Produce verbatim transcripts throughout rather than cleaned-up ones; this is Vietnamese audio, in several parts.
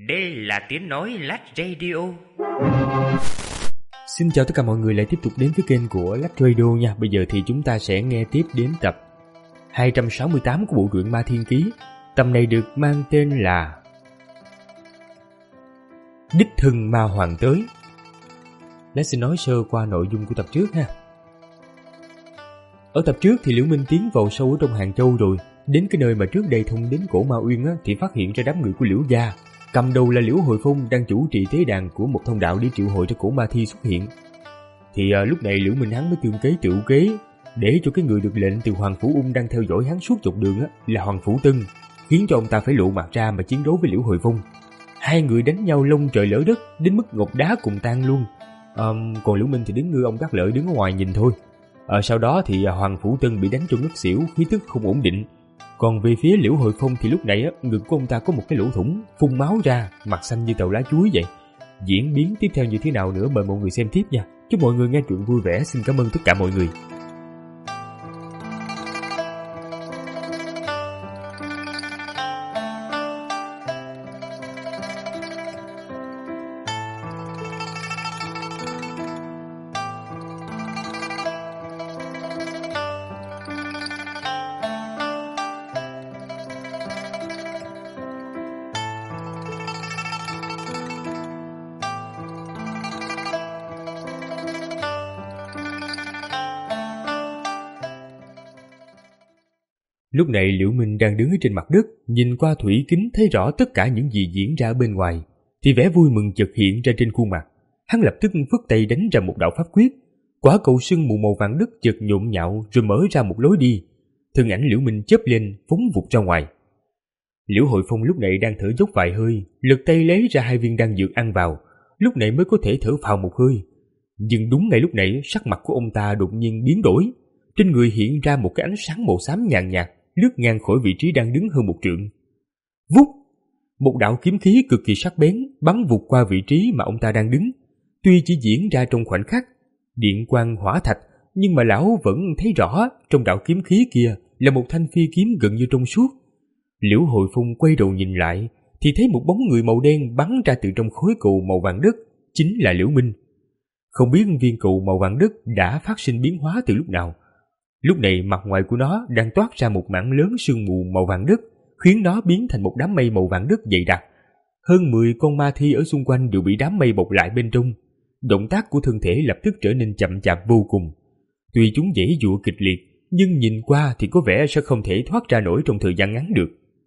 Đây là tiếng nói Lách Radio. Xin chào tất cả mọi người lại tiếp tục đến với kênh của Lách Radio nha. Bây giờ thì chúng ta sẽ nghe tiếp đến tập hai trăm sáu mươi tám của bộ truyện Ma Thiên Ký. Tập này được mang tên là Đích Thân Ma Hoàng Tới. Lách xin nói sơ qua nội dung của tập trước ha. Ở tập trước thì Liễu Minh tiến vào sâu ở trong Hàng Châu rồi. Đến cái nơi mà trước đây thông đến cổ Ma Uyên á, thì phát hiện ra đám người của Liễu gia. Cầm đầu là Liễu Hồi Phong đang chủ trì tế đàn của một thông đạo để triệu hồi cho cổ ma thi xuất hiện. Thì à, lúc này Liễu Minh hắn mới tương kế tựu kế để cho cái người được lệnh từ Hoàng Phủ Ung đang theo dõi hắn suốt dọc đường á, là Hoàng Phủ Tân, khiến cho ông ta phải lộ mặt ra mà chiến đấu với Liễu Hồi Phong. Hai người đánh nhau lông trời lỡ đất đến mức ngọc đá cùng tan luôn. À, còn Liễu Minh thì đứng ngư ông Đắc Lợi đứng ở ngoài nhìn thôi. À, sau đó thì à, Hoàng Phủ Tân bị đánh cho ngất xỉu, khí tức không ổn định. Còn về phía Liễu Hồi Phong thì lúc này á, ngực của ông ta có một cái lỗ thủng, phun máu ra, mặt xanh như tàu lá chuối vậy. Diễn biến tiếp theo như thế nào nữa mời mọi người xem tiếp nha. Chúc mọi người nghe truyện vui vẻ, xin cảm ơn tất cả mọi người. Lúc này Liễu Minh đang đứng ở trên mặt đất, nhìn qua thủy kính thấy rõ tất cả những gì diễn ra bên ngoài, thì vẻ vui mừng chợt hiện ra trên khuôn mặt. Hắn lập tức phất tay đánh ra một đạo pháp quyết, quả cầu sương mù màu vàng đất chợt nhộn nhạo rồi mở ra một lối đi. Thân ảnh Liễu Minh chớp lên, phóng vụt ra ngoài. Liễu Hội Phong lúc này đang thở dốc vài hơi, lật tay lấy ra hai viên đan dược ăn vào, lúc này mới có thể thở phào một hơi. Nhưng đúng ngay lúc này, sắc mặt của ông ta đột nhiên biến đổi, trên người hiện ra một cái ánh sáng màu xám nhàn nhạt, lướt ngang khỏi vị trí đang đứng hơn một trượng. Vút! Một đạo kiếm khí cực kỳ sắc bén bắn vụt qua vị trí mà ông ta đang đứng. Tuy chỉ diễn ra trong khoảnh khắc, điện quang hỏa thạch, nhưng mà lão vẫn thấy rõ trong đạo kiếm khí kia là một thanh phi kiếm gần như trong suốt. Liễu Hồi Phong quay đầu nhìn lại thì thấy một bóng người màu đen bắn ra từ trong khối cầu màu vàng đất, chính là Liễu Minh. Không biết viên cầu màu vàng đất đã phát sinh biến hóa từ lúc nào. Lúc này mặt ngoài của nó đang toát ra một mảng lớn sương mù màu vàng đất, khiến nó biến thành một đám mây màu vàng đất dày đặc. Hơn mười con ma thi ở xung quanh đều bị đám mây bọc lại bên trong. Động tác của thân thể lập tức trở nên chậm chạp vô cùng. Tuy chúng giãy giụa kịch liệt, nhưng nhìn qua thì có vẻ sẽ không thể thoát ra nổi trong thời gian ngắn được.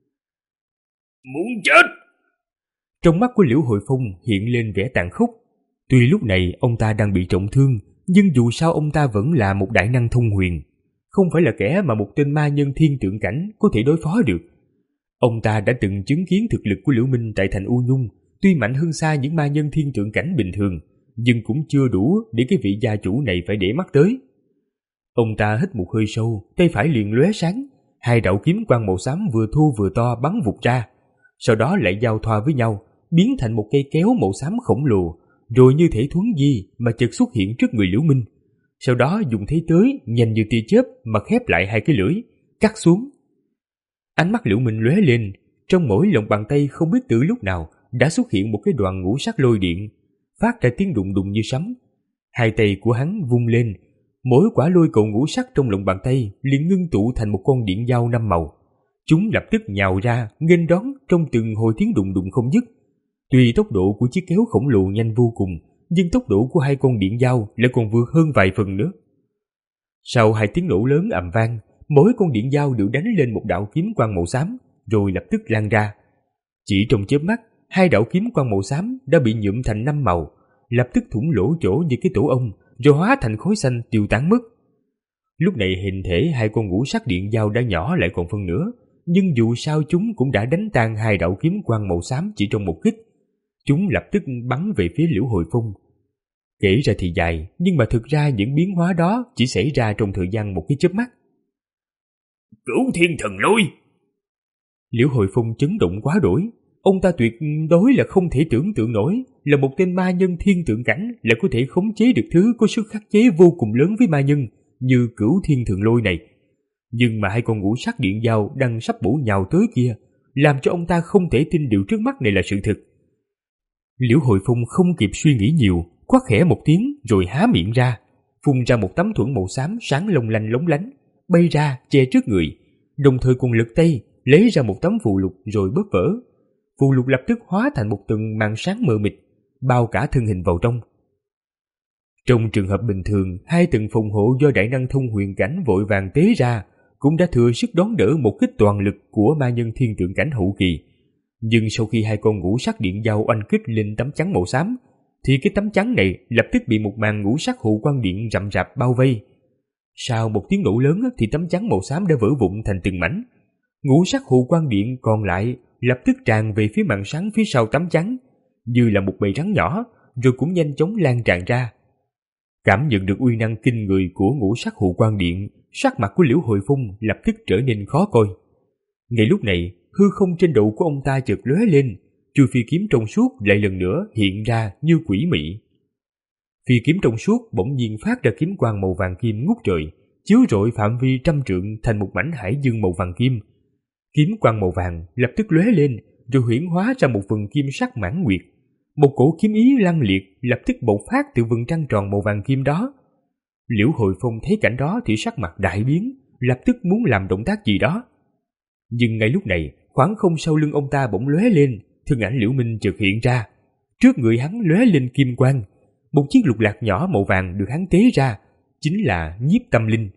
Muốn chết! Trong mắt của Liễu Hồi Phong hiện lên vẻ tàn khốc. Tuy lúc này ông ta đang bị trọng thương, nhưng dù sao ông ta vẫn là một đại năng thông huyền, không phải là kẻ mà một tên ma nhân thiên tượng cảnh có thể đối phó được. Ông ta đã từng chứng kiến thực lực của Liễu Minh tại thành U Nhung, tuy mạnh hơn xa những ma nhân thiên tượng cảnh bình thường, nhưng cũng chưa đủ để cái vị gia chủ này phải để mắt tới. Ông ta hít một hơi sâu, tay phải liền lóe sáng, hai đạo kiếm quang màu xám vừa thô vừa to bắn vụt ra, sau đó lại giao thoa với nhau, biến thành một cây kéo màu xám khổng lồ, rồi như thể thuấn di mà chợt xuất hiện trước người Liễu Minh. Sau đó dùng thế tới nhanh như tia chớp mà khép lại hai cái lưỡi, cắt xuống. Ánh mắt Liễu Minh lóe lên, trong mỗi lòng bàn tay không biết từ lúc nào đã xuất hiện một cái đoàn ngũ sắc lôi điện, phát ra tiếng đùng đùng như sấm. Hai tay của hắn vung lên, mỗi quả lôi cầu ngũ sắc trong lòng bàn tay liền ngưng tụ thành một con điện dao năm màu. Chúng lập tức nhào ra, nghênh đón trong từng hồi tiếng đùng đùng không dứt. Tuy tốc độ của chiếc kéo khổng lồ nhanh vô cùng, nhưng tốc độ của hai con điện dao lại còn vượt hơn vài phần nữa. Sau hai tiếng nổ lớn ầm vang, mỗi con điện dao đều đánh lên một đạo kiếm quang màu xám, rồi lập tức lan ra. Chỉ trong chớp mắt, hai đạo kiếm quang màu xám đã bị nhuộm thành năm màu, lập tức thủng lỗ chỗ như cái tổ ong, rồi hóa thành khói xanh tiêu tán mất. Lúc này hình thể hai con ngũ sắc điện dao đã nhỏ lại còn phân nửa, nhưng dù sao chúng cũng đã đánh tan hai đạo kiếm quang màu xám chỉ trong một kích. Chúng lập tức bắn về phía Liễu Hồi Phong. Kể ra thì dài, nhưng mà thực ra những biến hóa đó chỉ xảy ra trong thời gian một cái chớp mắt. Cửu Thiên Thần Lôi! Liễu Hồi Phong chấn động quá đổi. Ông ta tuyệt đối là không thể tưởng tượng nổi là một tên ma nhân thiên tượng cảnh lại có thể khống chế được thứ có sức khắc chế vô cùng lớn với ma nhân như Cửu Thiên Thần Lôi này. Nhưng mà hai con ngũ sắc điện dao đang sắp bổ nhào tới kia làm cho ông ta không thể tin điều trước mắt này là sự thực. Liễu Hồi Phong không kịp suy nghĩ nhiều, quát khẽ một tiếng rồi há miệng ra, phun ra một tấm thuẫn màu xám sáng long lanh lóng lánh, bay ra che trước người, đồng thời cùng lực tay lấy ra một tấm phù lục rồi bóp vỡ. Phù lục lập tức hóa thành một tầng màn sáng mờ mịt, bao cả thân hình vào trong. Trong trường hợp bình thường, hai tầng phòng hộ do đại năng thông huyền cảnh vội vàng tế ra cũng đã thừa sức đón đỡ một kích toàn lực của ma nhân thiên tượng cảnh hậu kỳ. Nhưng sau khi hai con ngũ sắc điện dao oanh kích lên tấm chắn màu xám, thì cái tấm chắn này lập tức bị một màn ngũ sắc hộ quang điện rậm rạp bao vây. Sau một tiếng nổ lớn thì tấm chắn màu xám đã vỡ vụn thành từng mảnh. Ngũ sắc hộ quang điện còn lại lập tức tràn về phía màn sáng phía sau tấm chắn, như là một bầy rắn nhỏ, rồi cũng nhanh chóng lan tràn ra. Cảm nhận được uy năng kinh người của ngũ sắc hộ quang điện, sắc mặt của Liễu Hồi Phong lập tức trở nên khó coi. Ngay lúc này, hư không trên đầu của ông ta chợt lóe lên, chuôi phi kiếm trong suốt lại lần nữa hiện ra như quỷ mị. Phi kiếm trong suốt bỗng nhiên phát ra kiếm quang màu vàng kim ngút trời, chiếu rọi phạm vi trăm trượng thành một mảnh hải dương màu vàng kim. Kiếm quang màu vàng lập tức lóe lên, rồi huyễn hóa ra một vầng kim sắc mãn nguyệt. Một cổ kiếm ý lăng liệt lập tức bộc phát từ vầng trăng tròn màu vàng kim đó. Liễu Hồi Phong thấy cảnh đó thì sắc mặt đại biến, lập tức muốn làm động tác gì đó. Nhưng ngay lúc này, khoảng không sau lưng ông ta bỗng lóe lên, thân ảnh Liễu Minh chợt hiện ra. Trước người hắn lóe lên kim quang, một chiếc lục lạc nhỏ màu vàng được hắn tế ra, chính là Nhiếp Tâm Linh.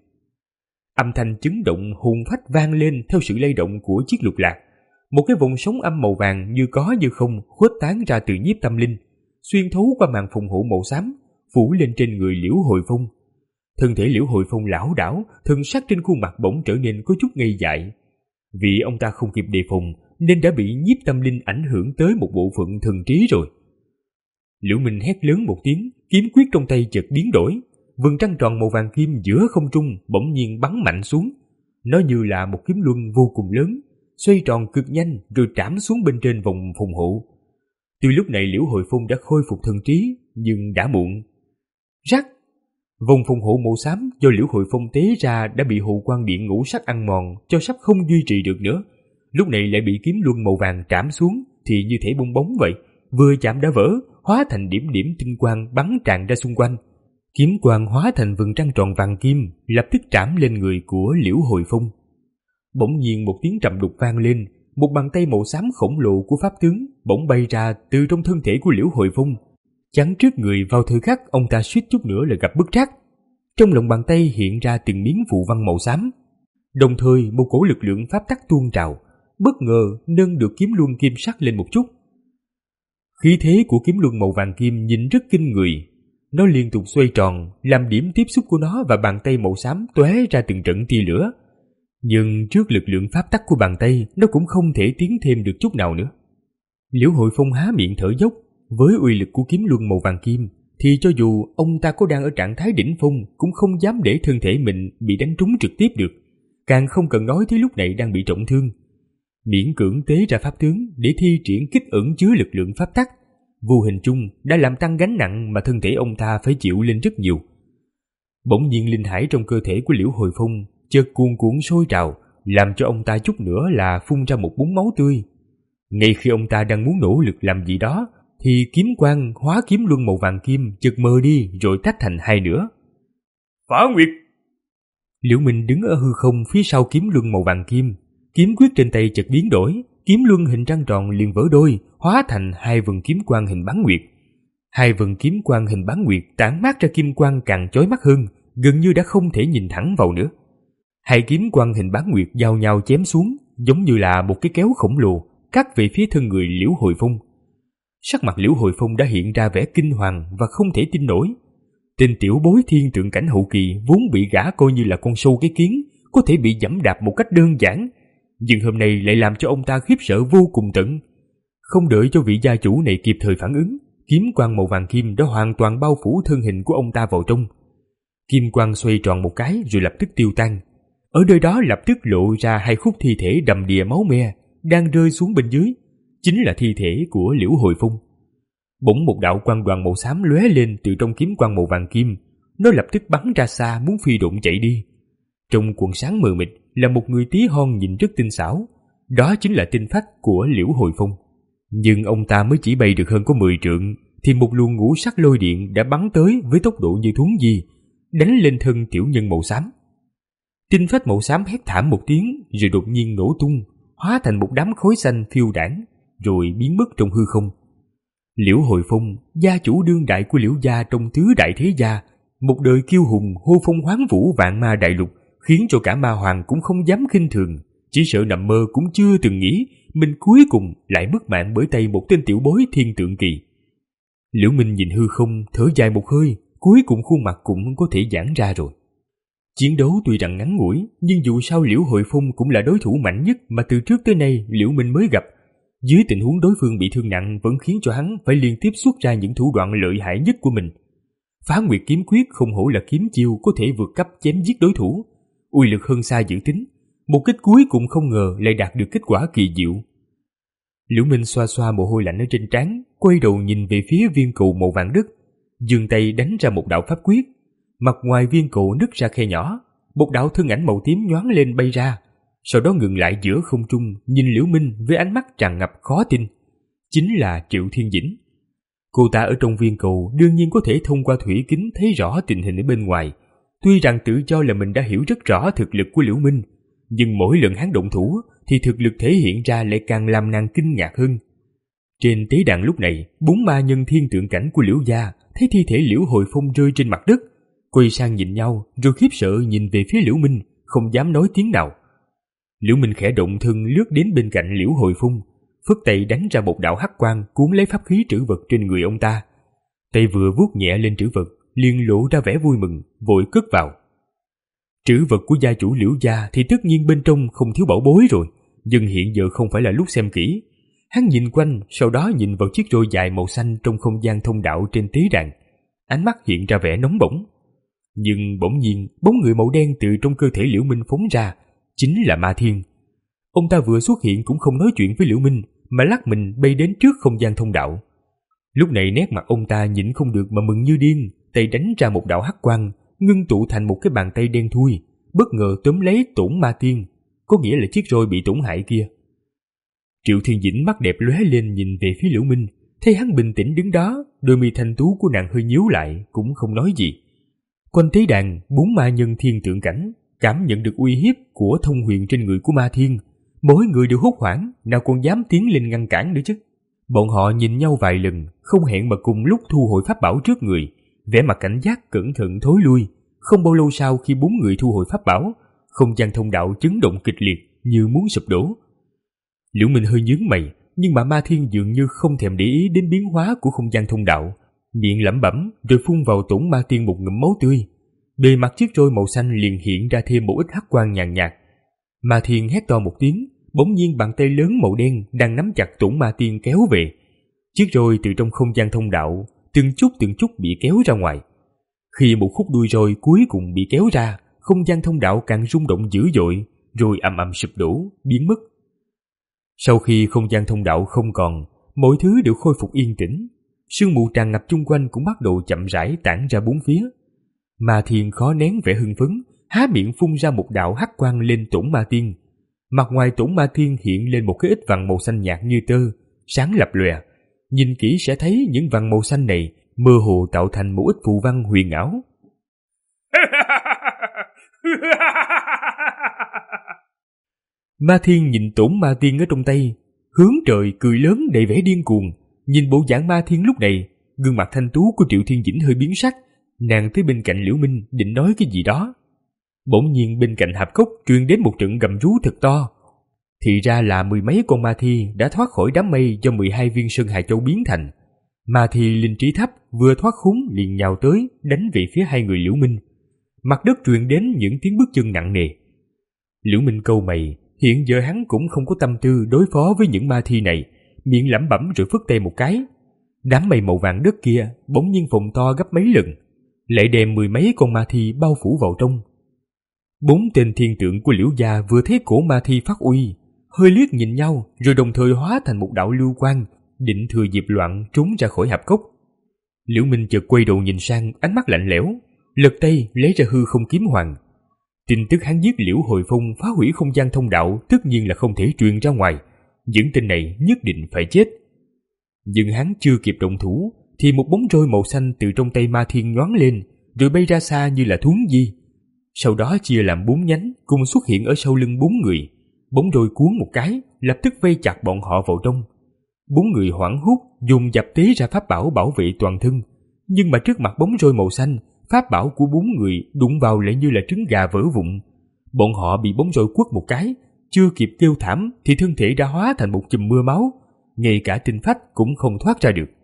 Âm thanh chấn động hồn phách vang lên theo sự lay động của chiếc lục lạc. Một cái vòng sóng âm màu vàng như có như không khuếch tán ra từ Nhiếp Tâm Linh, xuyên thấu qua màn phòng hộ màu xám, phủ lên trên người Liễu Hồi Phong. Thân thể Liễu Hồi Phong lảo đảo, thân sắc trên khuôn mặt bỗng trở nên có chút ngây dại. Vì ông ta không kịp đề phòng nên đã bị Nhiếp Tâm Linh ảnh hưởng tới một bộ phận thần trí rồi. Liễu Minh hét lớn một tiếng, kiếm quyết trong tay chợt biến đổi, vầng trăng tròn màu vàng kim giữa không trung bỗng nhiên bắn mạnh xuống. Nó như là một kiếm luân vô cùng lớn, xoay tròn cực nhanh rồi trảm xuống bên trên vòng phòng hộ. Từ lúc này Liễu Hồi Phong đã khôi phục thần trí, nhưng đã muộn. Rắc! Vòng phòng hộ màu xám do Liễu Hồi Phong tế ra đã bị hộ quang điện ngũ sắc ăn mòn cho sắp không duy trì được nữa. Lúc này lại bị kiếm luân màu vàng trảm xuống thì như thể bong bóng vậy, vừa chạm đã vỡ, hóa thành điểm điểm tinh quang bắn tràn ra xung quanh. Kiếm quang hóa thành vầng trăng tròn vàng kim, lập tức trảm lên người của Liễu Hồi Phong. Bỗng nhiên một tiếng trầm đục vang lên, một bàn tay màu xám khổng lồ của pháp tướng bỗng bay ra từ trong thân thể của Liễu Hồi Phong, chắn trước người vào thời khắc ông ta suýt chút nữa là gặp bất trắc. Trong lòng bàn tay hiện ra từng miếng phù văn màu xám, đồng thời một cổ lực lượng pháp tắc tuôn trào, bất ngờ nâng được kiếm luân kim sắc lên một chút. Khí thế của kiếm luân màu vàng kim nhìn rất kinh người, nó liên tục xoay tròn, làm điểm tiếp xúc của nó và bàn tay màu xám tóe ra từng trận tia lửa. Nhưng trước lực lượng pháp tắc của bàn tay, nó cũng không thể tiến thêm được chút nào nữa. Liễu Hội Phong há miệng thở dốc, với uy lực của kiếm luân màu vàng kim thì cho dù ông ta có đang ở trạng thái đỉnh phong cũng không dám để thân thể mình bị đánh trúng trực tiếp được, càng không cần nói tới lúc này đang bị trọng thương. Miễn cưỡng tế ra pháp tướng để thi triển kích ẩn chứa lực lượng pháp tắc, vô hình chung đã làm tăng gánh nặng mà thân thể ông ta phải chịu lên rất nhiều. Bỗng nhiên linh hải trong cơ thể của Liễu Hồi Phong chợt cuồn cuộn sôi trào, làm cho ông ta chút nữa là phun ra một búng máu tươi. Ngay khi ông ta đang muốn nỗ lực làm gì đó thì kiếm quang hóa kiếm luân màu vàng kim chợt mờ đi rồi tách thành hai nửa. Phá Nguyệt! Liễu Minh đứng ở hư không phía sau kiếm luân màu vàng kim, kiếm quyết trên tay chợt biến đổi, kiếm luân hình trăng tròn liền vỡ đôi, hóa thành hai vầng kiếm quang hình bán nguyệt. Hai vầng kiếm quang hình bán nguyệt tản mát ra kim quang càng chói mắt hơn, gần như đã không thể nhìn thẳng vào nữa. Hai kiếm quang hình bán nguyệt giao nhau chém xuống, giống như là một cái kéo khổng lồ cắt về phía thân người Liễu Hồi Phong. Sắc mặt Liễu Hồi Phong đã hiện ra vẻ kinh hoàng và không thể tin nổi. Tên tiểu bối thiên tượng cảnh hậu kỳ vốn bị gã coi như là con sâu cái kiến, có thể bị giẫm đạp một cách đơn giản, nhưng hôm nay lại làm cho ông ta khiếp sợ vô cùng tận. Không đợi cho vị gia chủ này kịp thời phản ứng, kiếm quang màu vàng kim đã hoàn toàn bao phủ thân hình của ông ta vào trong. Kim quang xoay tròn một cái rồi lập tức tiêu tan. Ở nơi đó lập tức lộ ra hai khúc thi thể đầm đìa máu me đang rơi xuống bên dưới, chính là thi thể của Liễu Hồi Phong. Bỗng một đạo quang đoàn màu xám lóe lên từ trong kiếm quang màu vàng kim, nó lập tức bắn ra xa muốn phi độn chạy đi. Trong quần sáng mờ mịt là một người tí hon nhìn rất tinh xảo, đó chính là tinh phách của Liễu Hồi Phong. Nhưng ông ta mới chỉ bay được hơn có mười trượng thì một luồng ngũ sắc lôi điện đã bắn tới với tốc độ như thuấn di, đánh lên thân tiểu nhân màu xám. Tinh phách màu xám hét thảm một tiếng rồi đột nhiên nổ tung, hóa thành một đám khói xanh phiêu đãng rồi biến mất trong hư không. Liễu Hồi Phong, gia chủ đương đại của Liễu gia trong tứ đại thế gia, một đời kiêu hùng hô phong hoán vũ vạn ma đại lục, khiến cho cả ma hoàng cũng không dám khinh thường, chỉ sợ nằm mơ cũng chưa từng nghĩ mình cuối cùng lại mất mạng bởi tay một tên tiểu bối thiên tượng kỳ. Liễu Minh nhìn hư không, thở dài một hơi, cuối cùng khuôn mặt cũng có thể giãn ra rồi. Chiến đấu tuy rằng ngắn ngủi, nhưng dù sao Liễu Hồi Phong cũng là đối thủ mạnh nhất mà từ trước tới nay Liễu Minh mới gặp. Dưới tình huống đối phương bị thương nặng vẫn khiến cho hắn phải liên tiếp xuất ra những thủ đoạn lợi hại nhất của mình. Phá Nguyệt kiếm quyết không hổ là kiếm chiêu có thể vượt cấp chém giết đối thủ, uy lực hơn xa dự tính. Một kích cuối cùng không ngờ lại đạt được kết quả kỳ diệu. Liễu Minh xoa xoa mồ hôi lạnh ở trên trán, quay đầu nhìn về phía viên cầu màu vàng đất, giương tay đánh ra một đạo pháp quyết. Mặt ngoài viên cầu nứt ra khe nhỏ, một đạo thân ảnh màu tím nhoáng lên bay ra, sau đó ngừng lại giữa không trung, nhìn Liễu Minh với ánh mắt tràn ngập khó tin. Chính là Triệu Thiên Dĩnh. Cô ta ở trong viên cầu đương nhiên có thể thông qua thủy kính thấy rõ tình hình ở bên ngoài. Tuy rằng tự cho là mình đã hiểu rất rõ thực lực của Liễu Minh, nhưng mỗi lần hắn động thủ thì thực lực thể hiện ra lại càng làm nàng kinh ngạc hơn. Trên tế đàn lúc này, bốn ma nhân thiên tượng cảnh của Liễu gia thấy thi thể Liễu Hồi Phong rơi trên mặt đất, quay sang nhìn nhau rồi khiếp sợ nhìn về phía Liễu Minh, không dám nói tiếng nào. Liễu Minh khẽ động thân lướt đến bên cạnh Liễu Hồi Phong, phất tay đánh ra một đạo hắc quang cuốn lấy pháp khí trữ vật trên người ông ta. Tay vừa vuốt nhẹ lên trữ vật, liền lộ ra vẻ vui mừng, vội cất vào. Trữ vật của gia chủ Liễu gia thì tất nhiên bên trong không thiếu bảo bối rồi, nhưng hiện giờ không phải là lúc xem kỹ. Hắn nhìn quanh, sau đó nhìn vào chiếc roi dài màu xanh trong không gian thông đạo trên tế đàn, ánh mắt hiện ra vẻ nóng bỏng. Nhưng bỗng nhiên, bóng người màu đen từ trong cơ thể Liễu Minh phóng ra, chính là Ma Thiên. Ông ta vừa xuất hiện cũng không nói chuyện với Liễu Minh, mà lắc mình bay đến trước không gian thông đạo. Lúc này nét mặt ông ta nhịn không được mà mừng như điên, tay đánh ra một đạo hắc quang, ngưng tụ thành một cái bàn tay đen thui, bất ngờ túm lấy Tổn Ma Tiên, có nghĩa là chiếc roi bị tổn hại kia. Triệu Thiên Dĩnh mắt đẹp lóe lên nhìn về phía Liễu Minh, thấy hắn bình tĩnh đứng đó, đôi mi thanh tú của nàng hơi nhíu lại, cũng không nói gì. Quanh tế đàn, bốn ma nhân thiên tượng cảnh cảm nhận được uy hiếp của thông huyền trên người của Ma Thiên, mỗi người đều hốt hoảng, nào còn dám tiến lên ngăn cản nữa chứ. Bọn họ nhìn nhau vài lần, không hẹn mà cùng lúc thu hồi pháp bảo trước người, vẻ mặt cảnh giác cẩn thận thối lui. Không bao lâu sau khi bốn người thu hồi pháp bảo, không gian thông đạo chấn động kịch liệt như muốn sụp đổ. Liễu Minh hơi nhướng mày, nhưng mà Ma Thiên dường như không thèm để ý đến biến hóa của không gian thông đạo, miệng lẩm bẩm rồi phun vào Tổn Ma Tiên một ngụm máu tươi. Bề mặt chiếc roi màu xanh liền hiện ra thêm một ít hắc quang nhàn nhạt. Ma Thiên hét to một tiếng, bỗng nhiên bàn tay lớn màu đen đang nắm chặt Tổn Ma Tiên kéo về. Chiếc roi từ trong không gian thông đạo từng chút từng chút bị kéo ra ngoài. Khi một khúc đuôi roi cuối cùng bị kéo ra, không gian thông đạo càng rung động dữ dội, rồi ầm ầm sụp đổ, biến mất. Sau khi không gian thông đạo không còn, mọi thứ đều khôi phục yên tĩnh. Sương mù tràn ngập chung quanh cũng bắt đầu chậm rãi tản ra bốn phía. Ma Thiên khó nén vẻ hưng phấn, há miệng phun ra một đạo hắc quang lên Tổn Ma Tiên. Mặt ngoài Tổn Ma Tiên hiện lên một cái ít vằn màu xanh nhạt như tơ, sáng lập lòe. Nhìn kỹ sẽ thấy những vằn màu xanh này mơ hồ tạo thành một ít phù văn huyền ảo. Ma Thiên nhìn Tổn Ma Tiên ở trong tay, hướng trời cười lớn đầy vẻ điên cuồng. Nhìn bộ dạng Ma Thiên lúc này, gương mặt thanh tú của Triệu Thiên Dĩnh hơi biến sắc. Nàng tới bên cạnh Liễu Minh định nói cái gì đó. Bỗng nhiên bên cạnh hạp cốc truyền đến một trận gầm rú thật to. Thì ra là mười mấy con ma thi đã thoát khỏi đám mây do mười hai viên Sơn Hà Châu biến thành. Ma thi linh trí thấp vừa thoát khốn liền nhào tới đánh về phía hai người Liễu Minh. Mặt đất truyền đến những tiếng bước chân nặng nề. Liễu Minh cau mày, hiện giờ hắn cũng không có tâm tư đối phó với những ma thi này, miệng lẩm bẩm rồi phất tay một cái. Đám mây màu vàng đất kia bỗng nhiên phồng to gấp mấy lần, lại đem mười mấy con ma thi bao phủ vào trong. Bốn tên thiên tượng của Liễu gia vừa thấy cổ ma thi phát uy, hơi liếc nhìn nhau rồi đồng thời hóa thành một đạo lưu quang, định thừa dịp loạn trốn ra khỏi hạp cốc. Liễu Minh chợt quay đầu nhìn sang, ánh mắt lạnh lẽo, lật tay lấy ra hư không kiếm hoàng. Tin tức hắn giết Liễu Hồi Phong phá hủy không gian thông đạo tất nhiên là không thể truyền ra ngoài, những tên này nhất định phải chết. Nhưng hắn chưa kịp động thủ thì một bóng roi màu xanh từ trong tay Ma Thiên nhoáng lên, rồi bay ra xa như là thuấn di. Sau đó chia làm bốn nhánh cùng xuất hiện ở sau lưng bốn người. Bóng roi cuốn một cái, lập tức vây chặt bọn họ vào trong. Bốn người hoảng hốt dùng dập tế ra pháp bảo bảo vệ toàn thân, nhưng mà trước mặt bóng roi màu xanh, pháp bảo của bốn người đụng vào lại như là trứng gà vỡ vụn. Bọn họ bị bóng roi quất một cái, chưa kịp kêu thảm thì thân thể đã hóa thành một chùm mưa máu, ngay cả tinh phách cũng không thoát ra được.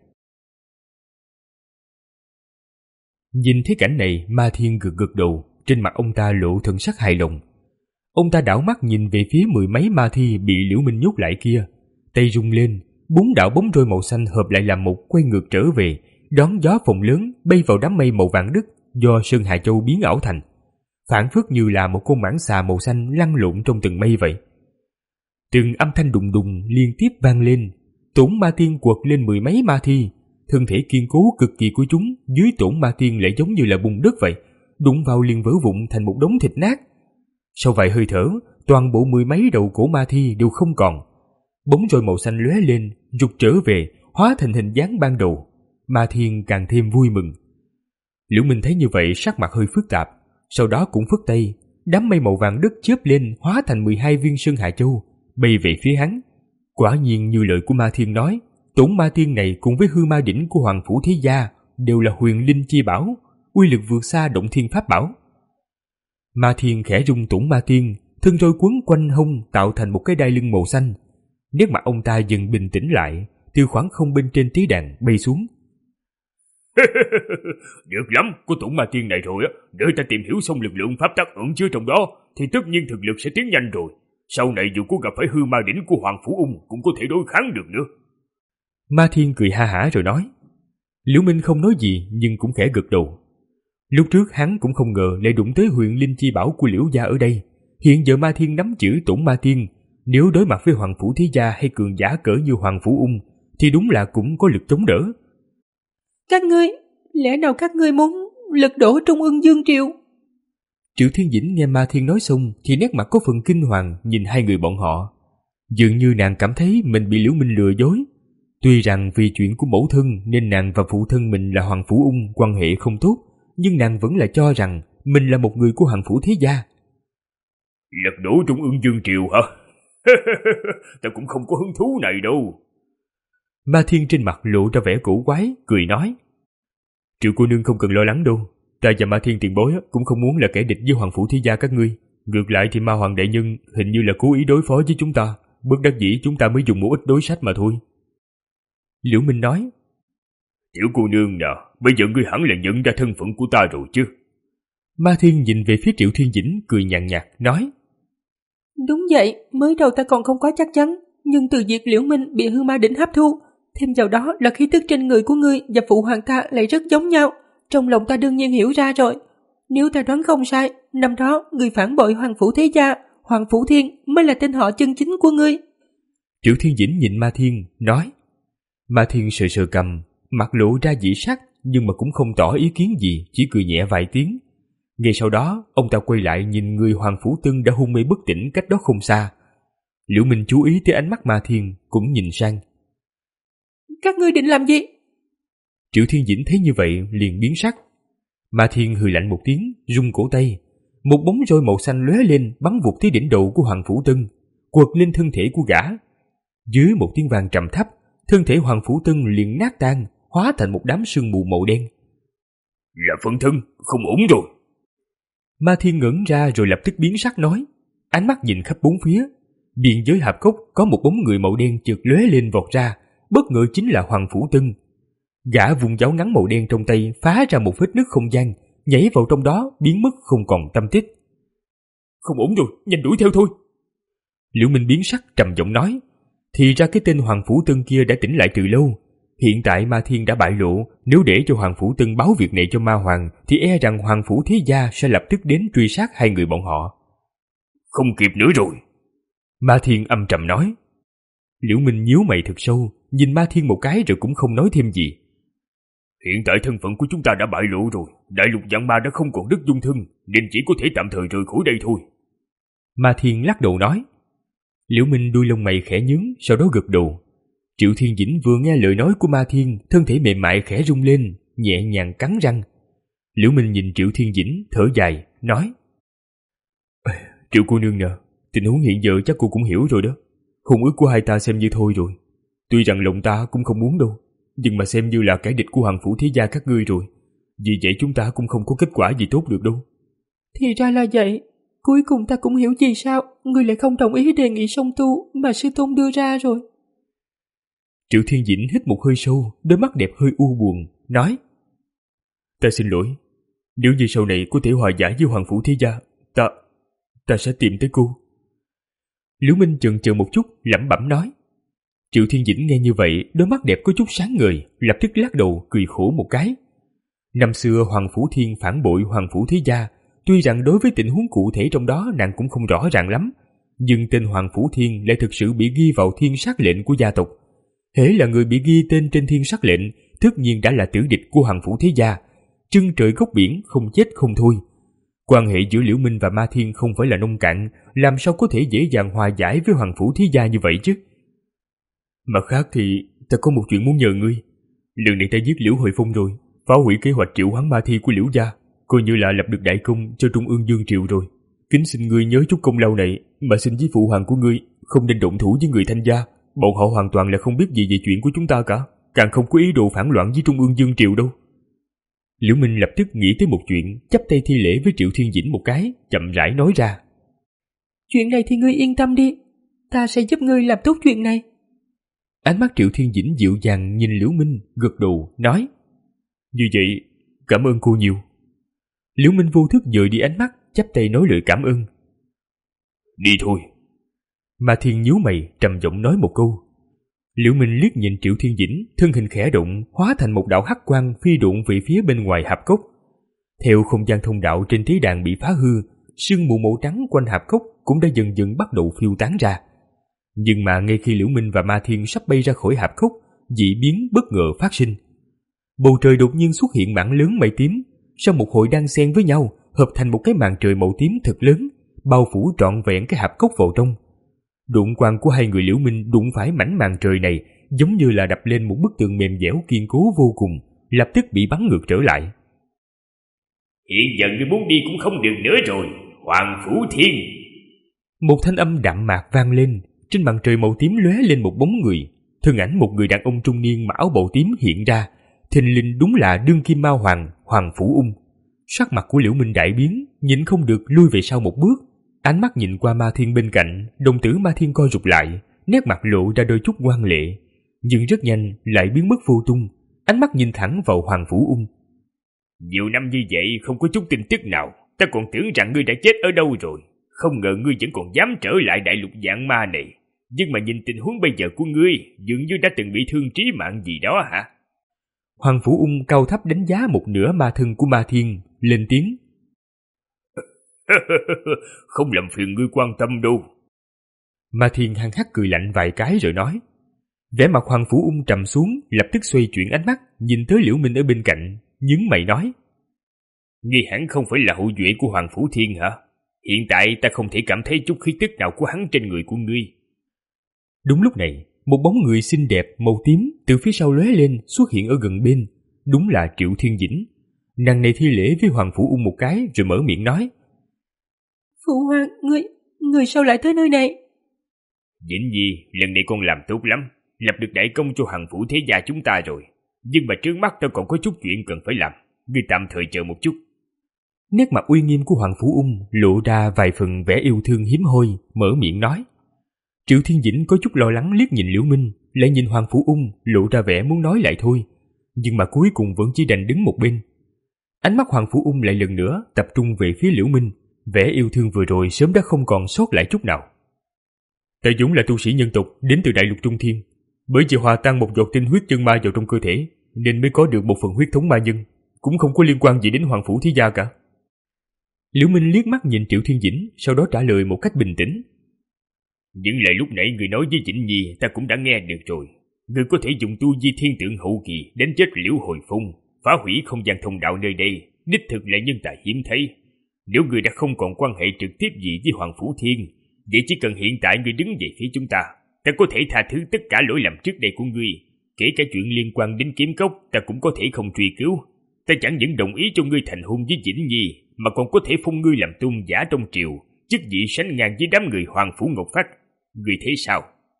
Nhìn thấy cảnh này, Ma Thiên gật gật đầu, trên mặt ông ta lộ thần sắc hài lòng. Ông ta đảo mắt nhìn về phía mười mấy ma thi bị Liễu Minh nhốt lại kia, tay rung lên, bốn đạo bóng roi màu xanh hợp lại làm một, quay ngược trở về, đón gió phồng lớn bay vào đám mây màu vàng đất do Sơn Hà Châu biến ảo thành, phảng phất như là một con mãng xà màu xanh lăn lộn trong từng mây vậy. Từng âm thanh đùng đùng liên tiếp vang lên, Tổn Ma Tiên quật lên mười mấy ma thi, thân thể kiên cố cực kỳ của chúng dưới Tổn Ma Tiên lại giống như là bùn đất vậy, đụng vào liền vỡ vụn thành một đống thịt nát. Sau vài hơi thở, toàn bộ mười mấy đầu cổ ma thi đều không còn. Bóng roi màu xanh lóe lên, rụt trở về, hóa thành hình dáng ban đầu. Ma Thiên càng thêm vui mừng. Liễu Minh thấy như vậy sắc mặt hơi phức tạp, sau đó cũng phất tay, đám mây màu vàng đất chớp lên hóa thành mười hai viên Sơn Hà Châu, bay về phía hắn. Quả nhiên như lời của Ma Thiên nói, Tổn Ma Tiên này cùng với hư ma đỉnh của Hoàng Phủ Thế Gia đều là huyền linh chi bảo, uy lực vượt xa động thiên pháp bảo. Ma Thiên khẽ rung Tổn Ma Tiên, thân roi quấn quanh hông tạo thành một cái đai lưng màu xanh. Nét mặt ông ta dần bình tĩnh lại, từ khoảng không bên trên tế đàn bay xuống. Được lắm, có Tổn Ma Tiên này rồi á, đợi ta tìm hiểu xong lực lượng pháp tắc ẩn chứa trong đó, thì tất nhiên thực lực sẽ tiến nhanh rồi. Sau này dù có gặp phải hư ma đỉnh của Hoàng Phủ Ung cũng có thể đối kháng được nữa. Ma Thiên cười ha hả rồi nói. Liễu Minh không nói gì nhưng cũng khẽ gật đầu. Lúc trước hắn cũng không ngờ lại đụng tới huyền linh chi bảo của Liễu gia ở đây. Hiện giờ Ma Thiên nắm giữ Tổn Ma Tiên, nếu đối mặt với Hoàng Phủ Thế Gia hay cường giả cỡ như Hoàng Phủ Ung thì đúng là cũng có lực chống đỡ. Các ngươi, lẽ nào các ngươi muốn lật đổ Trung Ưng Dương Triều? Triệu Thiên Dĩnh nghe Ma Thiên nói xong thì nét mặt có phần kinh hoàng nhìn hai người bọn họ. Dường như nàng cảm thấy mình bị Liễu Minh lừa dối. Tuy rằng vì chuyện của mẫu thân nên nàng và phụ thân mình là Hoàng Phủ Ung quan hệ không tốt, nhưng nàng vẫn là cho rằng mình là một người của Hoàng Phủ Thế Gia. Lật đổ Trung Ưng Dương Triều hả? Ta cũng không có hứng thú này đâu. Ma Thiên trên mặt lộ ra vẻ cổ quái, cười nói. Triệu cô nương không cần lo lắng đâu. Ta và Ma Thiên tiền bối cũng không muốn là kẻ địch với Hoàng Phủ Thế Gia các ngươi. Ngược lại thì Ma Hoàng đại nhân hình như là cố ý đối phó với chúng ta. Bất đắc dĩ chúng ta mới dùng một ít đối sách mà thôi. Liễu Minh nói. Tiểu cô nương nè, bây giờ ngươi hẳn là nhận ra thân phận của ta rồi chứ? Ma Thiên nhìn về phía Triệu Thiên Dĩnh cười nhàn nhạt nói. Đúng vậy, mới đầu ta còn không có chắc chắn, nhưng từ việc Liễu Minh bị hư ma đỉnh hấp thu, thêm vào đó là khí tức trên người của ngươi và phụ hoàng ta lại rất giống nhau, trong lòng ta đương nhiên hiểu ra rồi. Nếu ta đoán không sai, năm đó người phản bội Hoàng Phủ Thế Gia, Hoàng Phủ Thiên mới là tên họ chân chính của ngươi. Triệu Thiên Dĩnh nhìn Ma Thiên nói. Ma Thiên sờ sờ cầm, mặt lộ ra dị sắc nhưng mà cũng không tỏ ý kiến gì, chỉ cười nhẹ vài tiếng. Ngay sau đó, ông ta quay lại nhìn người Hoàng Phủ Tân đã hôn mê bất tỉnh cách đó không xa. Liễu Minh chú ý tới ánh mắt Ma Thiên, cũng nhìn sang. Các ngươi định làm gì? Triệu Thiên Dĩnh thấy như vậy liền biến sắc. Ma Thiên hừ lạnh một tiếng, rung cổ tay. Một bóng roi màu xanh lóe lên bắn vụt tới đỉnh đầu của Hoàng Phủ Tân, quật lên thân thể của gã. Dưới một tiếng vang trầm thấp, thân thể Hoàng Phủ Tân liền nát tan, hóa thành một đám sương mù màu đen. Là phân thân, không ổn rồi. Ma Thiên ngẩn ra rồi lập tức biến sắc nói, ánh mắt nhìn khắp bốn phía. Biên giới hạp cốc có một bóng người màu đen chợt lóe lên vọt ra, bất ngờ chính là Hoàng Phủ Tân. Gã vùng giáo ngắn màu đen trong tay phá ra một vết nứt không gian, nhảy vào trong đó biến mất không còn tâm tích. Không ổn rồi, nhanh đuổi theo thôi. Liễu Minh biến sắc trầm giọng nói, thì ra cái tên Hoàng Phủ Tân kia đã tỉnh lại từ lâu. Hiện tại Ma Thiên đã bại lộ, nếu để cho Hoàng Phủ Tân báo việc này cho Ma Hoàng thì e rằng Hoàng Phủ Thế Gia sẽ lập tức đến truy sát hai người bọn họ. Không kịp nữa rồi. Ma Thiên âm trầm nói. Liễu Minh nhíu mày thật sâu, nhìn Ma Thiên một cái rồi cũng không nói thêm gì. Hiện tại thân phận của chúng ta đã bại lộ rồi, đại lục Vạn Ma đã không còn đất dung thân, nên chỉ có thể tạm thời rời khỏi đây thôi. Ma Thiên lắc đầu nói. Liễu Minh đuôi lông mày khẽ nhướng, sau đó gật đầu. Triệu Thiên Dĩnh vừa nghe lời nói của Ma Thiên, thân thể mềm mại khẽ rung lên, nhẹ nhàng cắn răng. Liễu Minh nhìn Triệu Thiên Dĩnh thở dài, nói: Triệu cô nương nè, tình huống hiện giờ chắc cô cũng hiểu rồi đó. Hôn ước của hai ta xem như thôi rồi. Tuy rằng lòng ta cũng không muốn đâu, nhưng mà xem như là kẻ địch của Hoàng Phủ Thế Gia các ngươi rồi. Vì vậy chúng ta cũng không có kết quả gì tốt được đâu. Thì ra là vậy. Cuối cùng ta cũng hiểu vì sao ngươi lại không đồng ý đề nghị song tu mà sư tôn đưa ra rồi. Triệu Thiên Dĩnh hít một hơi sâu, đôi mắt đẹp hơi u buồn, nói: Ta xin lỗi. Nếu như sau này có thể hòa giải với Hoàng Phủ Thế Gia, ta... ta sẽ tìm tới cô. Liễu Minh chần chờ một chút, lẩm bẩm nói. Triệu Thiên Dĩnh nghe như vậy, đôi mắt đẹp có chút sáng ngời, lập tức lắc đầu cười khổ một cái. Năm xưa Hoàng Phủ Thiên phản bội Hoàng Phủ Thế Gia, tuy rằng đối với tình huống cụ thể trong đó nàng cũng không rõ ràng lắm, nhưng tên Hoàng Phủ Thiên lại thực sự bị ghi vào thiên sát lệnh của gia tộc. Hễ là người bị ghi tên trên thiên sát lệnh, tất nhiên đã là tử địch của Hoàng Phủ Thế Gia, chân trời góc biển, không chết không thôi. Quan hệ giữa Liễu Minh và Ma Thiên không phải là nông cạn, làm sao có thể dễ dàng hòa giải với Hoàng Phủ Thế Gia như vậy chứ? Mặt khác thì ta có một chuyện muốn nhờ ngươi. Lần này ta giết Liễu Hồi Phong rồi, phá hủy kế hoạch triệu hoán ma thi của Liễu gia, coi như là lập được đại công cho Trung ương Dương Triều rồi. Kính xin ngươi nhớ chút công lao này, mà xin với phụ hoàng của ngươi không nên động thủ với người Thanh gia. Bọn họ hoàn toàn là không biết gì về chuyện của chúng ta cả, càng không có ý đồ phản loạn với Trung ương Dương Triều đâu. Liễu Minh lập tức nghĩ tới một chuyện, chắp tay thi lễ với Triệu Thiên Dĩnh một cái, chậm rãi nói ra. Chuyện này thì ngươi yên tâm đi, ta sẽ giúp ngươi làm tốt chuyện này. Ánh mắt Triệu Thiên Dĩnh dịu dàng nhìn Liễu Minh, gật đầu, nói: Như vậy, cảm ơn cô nhiều. Liễu Minh vô thức dời đi ánh mắt, chắp tay nói lời cảm ơn. Đi thôi. Ma Thiên nhíu mày, trầm giọng nói một câu. Liễu Minh liếc nhìn Triệu Thiên Dĩnh, thân hình khẽ động, hóa thành một đạo hắc quang phi độn về phía bên ngoài hạp cốc. Theo không gian thông đạo trên thế đàn bị phá hư, sương mù màu trắng quanh hạp cốc cũng đã dần dần bắt đầu phiêu tán ra. Nhưng mà ngay khi Liễu Minh và Ma Thiên sắp bay ra khỏi hạp cốc, dị biến bất ngờ phát sinh. Bầu trời đột nhiên xuất hiện mảng lớn mây tím, sau một hồi đan xen với nhau, hợp thành một cái màn trời màu tím thật lớn, bao phủ trọn vẹn cái hạp cốc vào trong. Đụng quang của hai người Liễu Minh đụng phải mảnh màn trời này, giống như là đập lên một bức tường mềm dẻo kiên cố vô cùng, lập tức bị bắn ngược trở lại. Hiện giờ ngươi muốn đi cũng không được nữa rồi, Hoàng Phủ Thiên. Một thanh âm đạm mạc vang lên, trên màn trời màu tím lóe lên một bóng người, thân ảnh một người đàn ông trung niên mặc áo bào tím hiện ra, thình lình đúng là đương kim ma hoàng Hoàng Phủ Ung. Sắc mặt của Liễu Minh đại biến, nhịn không được lui về sau một bước, ánh mắt nhìn qua Ma Thiên bên cạnh, đồng tử Ma Thiên co rụt lại, nét mặt lộ ra đôi chút ngoan lệ, nhưng rất nhanh lại biến mất vô tung, ánh mắt nhìn thẳng vào Hoàng Phủ Ung. Nhiều năm như vậy không có chút tin tức nào, ta còn tưởng rằng ngươi đã chết ở đâu rồi, không ngờ ngươi vẫn còn dám trở lại đại lục vạn ma này. Nhưng mà nhìn tình huống bây giờ của ngươi, dường như đã từng bị thương trí mạng gì đó hả? Hoàng Phủ Ung cao thấp đánh giá một nửa ma thân của Ma Thiên, lên tiếng. Không làm phiền ngươi quan tâm đâu. Ma Thiên hăng hắc cười lạnh vài cái rồi nói. Vẻ mặt Hoàng Phủ Ung trầm xuống, lập tức xoay chuyển ánh mắt, nhìn tới Liễu Minh ở bên cạnh, nhướng mày nói. Ngươi hẳn không phải là hậu duệ của Hoàng Phủ Thiên hả? Hiện tại ta không thể cảm thấy chút khí tức nào của hắn trên người của ngươi. Đúng lúc này, một bóng người xinh đẹp màu tím từ phía sau lóe lên xuất hiện ở gần bên, đúng là Triệu Thiên Dĩnh. Nàng này thi lễ với Hoàng Phủ Ung một cái rồi mở miệng nói. Phụ hoàng, ngươi, ngươi sao lại tới nơi này? Dĩnh Nhi, lần này con làm tốt lắm, lập được đại công cho Hoàng Phủ Thế Gia chúng ta rồi. Nhưng mà trước mắt ta còn có chút chuyện cần phải làm, ngươi tạm thời chờ một chút. Nét mặt uy nghiêm của Hoàng Phủ Ung lộ ra vài phần vẻ yêu thương hiếm hoi, mở miệng nói. Triệu Thiên Dĩnh có chút lo lắng liếc nhìn Liễu Minh, lại nhìn Hoàng Phủ Ung lộ ra vẻ muốn nói lại thôi, nhưng mà cuối cùng vẫn chỉ đành đứng một bên. Ánh mắt Hoàng Phủ Ung lại lần nữa tập trung về phía Liễu Minh, vẻ yêu thương vừa rồi sớm đã không còn sót lại chút nào. Ta vốn là tu sĩ nhân tộc đến từ đại lục Trung Thiên, bởi vì hòa tan một giọt tinh huyết chân ma vào trong cơ thể nên mới có được một phần huyết thống ma nhân, cũng không có liên quan gì đến Hoàng Phủ Thế Gia cả. Liễu Minh liếc mắt nhìn Triệu Thiên Dĩnh, sau đó trả lời một cách bình tĩnh. Những lời lúc nãy người nói với Dĩnh Nhi ta cũng đã nghe được rồi. Người có thể dùng tu vi thiên tượng hậu kỳ đánh chết Liễu Hồi Phong, phá hủy không gian thông đạo nơi đây, đích thực là nhân tài hiếm thấy. Nếu người đã không còn quan hệ trực tiếp gì với Hoàng Phủ Thiên, vậy chỉ cần hiện tại người đứng về phía chúng ta, Ta có thể tha thứ tất cả lỗi lầm trước đây của ngươi, kể cả chuyện liên quan đến kiếm cốc ta cũng có thể không truy cứu. Ta chẳng những đồng ý cho ngươi thành hôn với Vĩnh Nhi, mà còn có thể phong ngươi làm tôn giả trong triều, chức vị sánh ngang với đám người Hoàng Phủ Ngọc Phách. Ngươi thấy sao?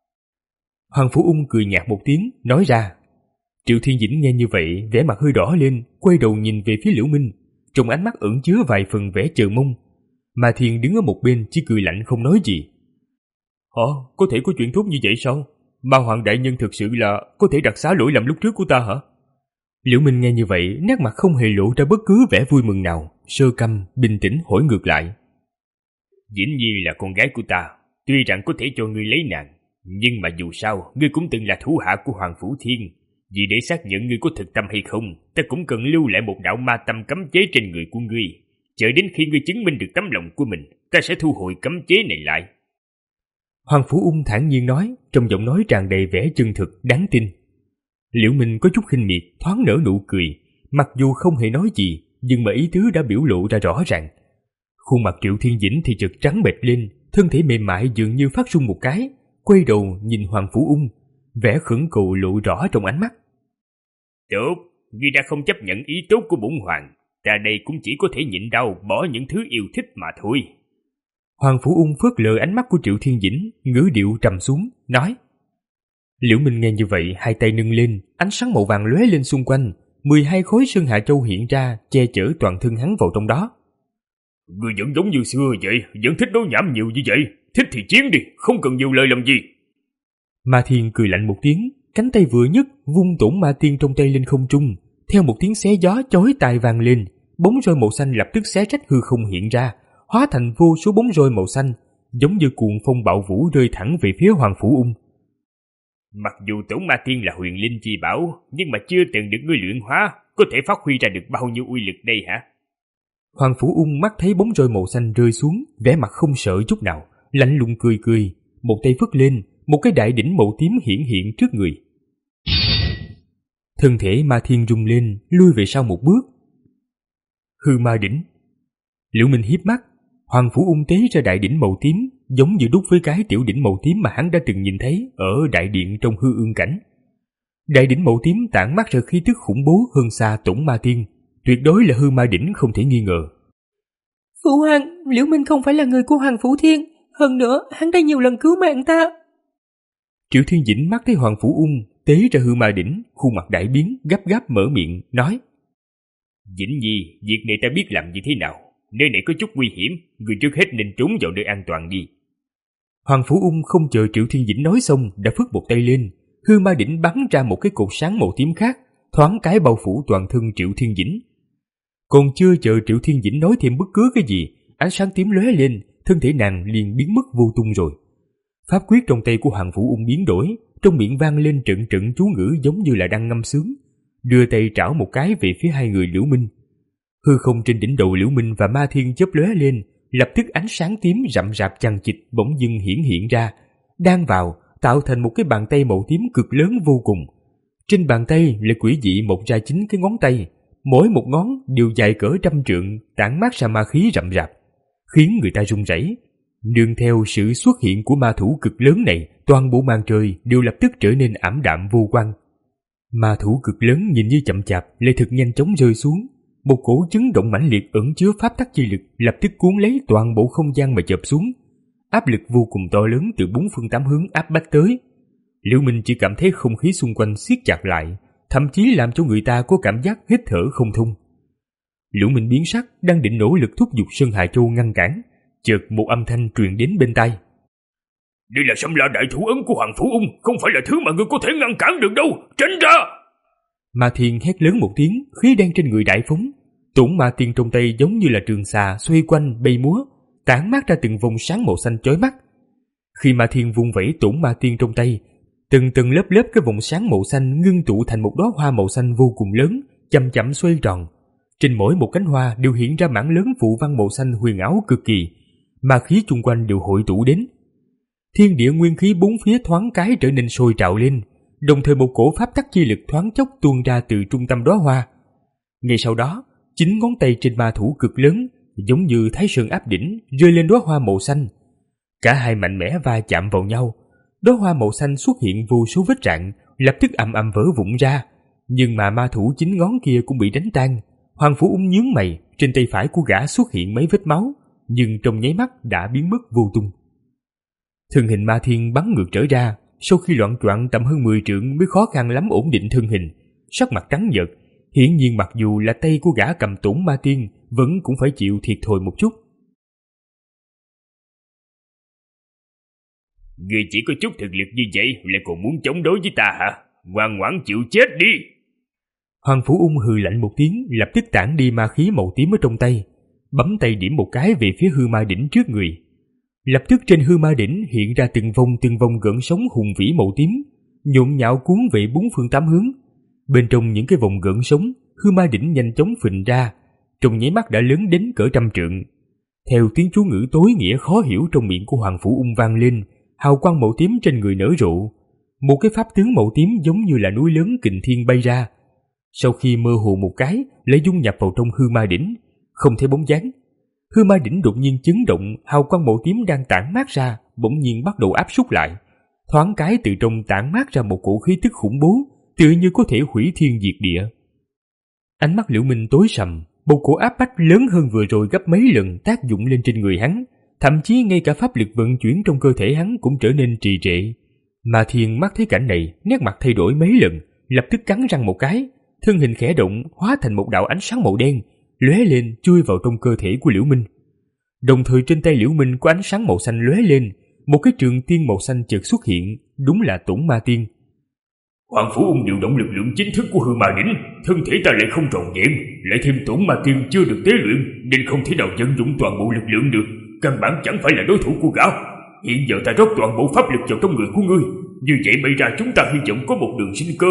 Hoàng Phủ Ung cười nhạt một tiếng, nói ra. Triệu Thiên Dĩnh nghe như vậy, vẻ mặt hơi đỏ lên, quay đầu nhìn về phía Liễu Minh, trong ánh mắt ẩn chứa vài phần vẻ chờ mong. Mà Thiền đứng ở một bên chỉ cười lạnh không nói gì. Hả? Có thể có chuyện tốt như vậy sao? Ma Hoàng đại nhân thực sự là có thể đặc xá lỗi lầm lúc trước của ta hả? Liễu Minh nghe như vậy, nét mặt không hề lộ ra bất cứ vẻ vui mừng nào, sơ căm, bình tĩnh hỏi ngược lại. Vĩnh Nhi là con gái của ta, tuy rằng có thể cho ngươi lấy nàng, nhưng mà dù sao, ngươi cũng từng là thủ hạ của Hoàng Phủ Thiên. Vì để xác nhận ngươi có thực tâm hay không, ta cũng cần lưu lại một đạo ma tâm cấm chế trên người của ngươi. Chờ đến khi ngươi chứng minh được tấm lòng của mình, ta sẽ thu hồi cấm chế này lại. Hoàng Phủ Ung thản nhiên nói, trong giọng nói tràn đầy vẻ chân thực, đáng tin. Liễu Minh có chút khinh miệt, thoáng nở nụ cười, mặc dù không hề nói gì, nhưng mà ý tứ đã biểu lộ ra rõ ràng. Khuôn mặt Triệu Thiên Dĩnh thì chợt trắng bệch lên, thân thể mềm mại dường như phát run một cái, quay đầu nhìn Hoàng Phủ Ung, vẻ khẩn cầu lộ rõ trong ánh mắt. Tốt, ngươi đã không chấp nhận ý tốt của bổn hoàng, ta đây cũng chỉ có thể nhịn đau bỏ những thứ yêu thích mà thôi. Hoàng Phủ Ung phớt lờ ánh mắt của Triệu Thiên Dĩnh, ngữ điệu trầm xuống, nói. Liễu Minh nghe như vậy, hai tay nâng lên, ánh sáng màu vàng lóe lên xung quanh, mười hai khối sơn hạ châu hiện ra, che chở toàn thân hắn vào trong đó. Ngươi vẫn giống như xưa vậy, vẫn thích nói nhảm nhiều như vậy, thích thì chiến đi, không cần nhiều lời làm gì. Ma Thiên cười lạnh một tiếng, cánh tay vừa nhấc, vung tổn ma tiên trong tay lên không trung, theo một tiếng xé gió chói tai vang lên, bóng roi màu xanh lập tức xé rách hư không hiện ra, hóa thành vô số bóng roi màu xanh, giống như cuồng phong bạo vũ rơi thẳng về phía Hoàng Phủ Ung. Mặc dù tổn ma tiên là huyền linh chi bảo, nhưng mà chưa từng được ngươi luyện hóa, có thể phát huy ra được bao nhiêu uy lực đây hả? Hoàng Phủ Ung mắt thấy bóng roi màu xanh rơi xuống, vẻ mặt không sợ chút nào, lạnh lùng cười cười, một tay phất lên, một cái đại đỉnh màu tím hiển hiện trước người. Thân thể Ma Thiên rung lên, lui về sau một bước. Hư ma đỉnh. Liễu Minh hiếp mắt, Hoàng Phủ Ung tế ra đại đỉnh màu tím, giống như đúc với cái tiểu đỉnh màu tím mà hắn đã từng nhìn thấy ở đại điện trong hư ương cảnh. Đại đỉnh màu tím tản mát ra khí tức khủng bố hơn xa tổn ma tiên, tuyệt đối là hư ma đỉnh không thể nghi ngờ. Phụ hoàng, Liễu Minh không phải là người của Hoàng Phủ Thiên, hơn nữa hắn đã nhiều lần cứu mạng ta. Triệu Thiên Dĩnh mắt thấy Hoàng Phủ Ung tế ra hư ma đỉnh, khuôn mặt đại biến, gấp gáp mở miệng nói: Vĩnh Nhi, việc này ta biết làm như thế nào. Nơi này có chút nguy hiểm, người trước hết nên trốn vào nơi an toàn đi. Hoàng Phủ Ung không chờ Triệu Thiên Dĩnh nói xong đã phất một tay lên, hư ma đỉnh bắn ra một cái cột sáng màu tím khác, thoáng cái bao phủ toàn thân Triệu Thiên Dĩnh. Còn chưa chờ Triệu Thiên Dĩnh nói thêm bất cứ cái gì, ánh sáng tím lóe lên, thân thể nàng liền biến mất vô tung rồi. Pháp quyết trong tay của Hoàng Phủ Ung biến đổi, trong miệng vang lên trận trận chú ngữ giống như là đang ngâm sướng, đưa tay trảo một cái về phía hai người Liễu Minh. Hư không trên đỉnh đầu Liễu Minh và Ma Thiên chớp lóe lên, lập tức ánh sáng tím rậm rạp chằng chịt bỗng dưng hiển hiện ra, đan vào tạo thành một cái bàn tay màu tím cực lớn vô cùng. Trên bàn tay lại quỷ dị mọc ra chín cái ngón tay, mỗi một ngón đều dài cỡ trăm trượng, tản mát ra ma khí rậm rạp, khiến người ta run rẩy. Nương theo sự xuất hiện của ma thủ cực lớn này, toàn bộ màn trời đều lập tức trở nên ảm đạm vô quang. Ma thủ cực lớn nhìn như chậm chạp lại thực nhanh chóng rơi xuống, một cổ chấn động mãnh liệt ẩn chứa pháp tắc chi lực lập tức cuốn lấy toàn bộ không gian mà chập xuống, áp lực vô cùng to lớn từ bốn phương tám hướng áp bách tới. Liễu Minh chỉ cảm thấy không khí xung quanh siết chặt lại, thậm chí làm cho người ta có cảm giác hít thở không thông. Liễu Minh biến sắc, đang định nỗ lực thúc giục Sơn Hà Châu ngăn cản, chợt một âm thanh truyền đến bên tai. Đây là Sâm La đại thủ ấn của Hoàng Phủ Ung, không phải là thứ mà ngươi có thể ngăn cản được đâu, tránh ra! Ma Thiên hét lớn một tiếng, khí đen trên người đại phóng, tổn ma tiên trong tay giống như là trường xà xoay quanh bay múa, tản mát ra từng vòng sáng màu xanh chói mắt. Khi Ma Thiên vung vẩy tổn ma tiên trong tay, từng từng lớp lớp cái vòng sáng màu xanh ngưng tụ thành một đóa hoa màu xanh vô cùng lớn, chậm chậm xoay tròn. Trên mỗi một cánh hoa đều hiện ra mảng lớn phù văn màu xanh huyền ảo cực kỳ, ma khí chung quanh đều hội tụ đến. Thiên địa nguyên khí bốn phía thoáng cái trở nên sôi trào lên, đồng thời một cổ pháp tắc chi lực thoáng chốc tuôn ra từ trung tâm đóa hoa. Ngay sau đó, chín ngón tay trên ma thủ cực lớn, giống như Thái Sơn áp đỉnh, rơi lên đóa hoa màu xanh. Cả hai mạnh mẽ va chạm vào nhau, Đóa hoa màu xanh xuất hiện vô số vết rạn, lập tức ầm ầm vỡ vụn ra, nhưng mà ma thủ chín ngón kia cũng bị đánh tan. Hoàng Phủ Ung nhướng mày, trên tay phải của gã xuất hiện mấy vết máu, nhưng trong nháy mắt đã biến mất vô tung. Thân hình Ma Thiên bắn ngược trở ra, sau khi loạn choạng tầm hơn mười trượng mới khó khăn lắm ổn định thân hình, sắc mặt trắng nhợt. Hiển nhiên mặc dù là tay của gã cầm tổn Ma Tiên, vẫn cũng phải chịu thiệt thòi một chút. Ngươi chỉ có chút thực lực như vậy lại còn muốn chống đối với ta hả? Ngoan ngoãn chịu chết đi! Hoàng Phủ Ung hừ lạnh một tiếng, lập tức tản đi ma khí màu tím ở trong tay, bấm tay điểm một cái về phía hư ma đỉnh trước người. Lập tức trên hư ma đỉnh hiện ra từng vòng từng vòng gợn sóng hùng vĩ màu tím, nhộn nhạo cuốn về bốn phương tám hướng. Bên trong những cái vòng gợn sóng, hư ma đỉnh nhanh chóng phình ra, trong nháy mắt đã lớn đến cỡ trăm trượng. Theo tiếng chú ngữ tối nghĩa khó hiểu trong miệng của Hoàng Phủ Ung vang lên, hào quang màu tím trên người nở rộ, một cái pháp tướng màu tím giống như là núi lớn kình thiên bay ra. Sau khi mơ hồ một cái, lại dung nhập vào trong hư ma đỉnh, không thấy bóng dáng. Hư ma đỉnh đột nhiên chấn động, hào quang màu tím đang tản mát ra, bỗng nhiên bắt đầu áp sút lại. Thoáng cái từ trong tản mát ra một cổ khí tức khủng bố, tựa như có thể hủy thiên diệt địa. Ánh mắt Liễu Minh tối sầm, một cổ áp bách lớn hơn vừa rồi gấp mấy lần tác dụng lên trên người hắn, thậm chí ngay cả pháp lực vận chuyển trong cơ thể hắn cũng trở nên trì trệ. Ma Thiên mắt thấy cảnh này, nét mặt thay đổi mấy lần, lập tức cắn răng một cái, thân hình khẽ động hóa thành một đạo ánh sáng màu đen, lóe lên chui vào trong cơ thể của Liễu Minh. Đồng thời trên tay Liễu Minh có ánh sáng màu xanh lóe lên, một cái trường tiên màu xanh chợt xuất hiện, đúng là Tổn Ma Tiên. Hoàng Phủ Ung điều động lực lượng chính thức của hư ma đỉnh, thân thể ta lại không trọn vẹn, lại thêm Tổn Ma Tiên chưa được tế luyện, nên không thể nào vận dụng toàn bộ lực lượng được, căn bản chẳng phải là đối thủ của gã. Hiện giờ ta rót toàn bộ pháp lực vào trong người của ngươi, như vậy may ra chúng ta hy vọng có một đường sinh cơ.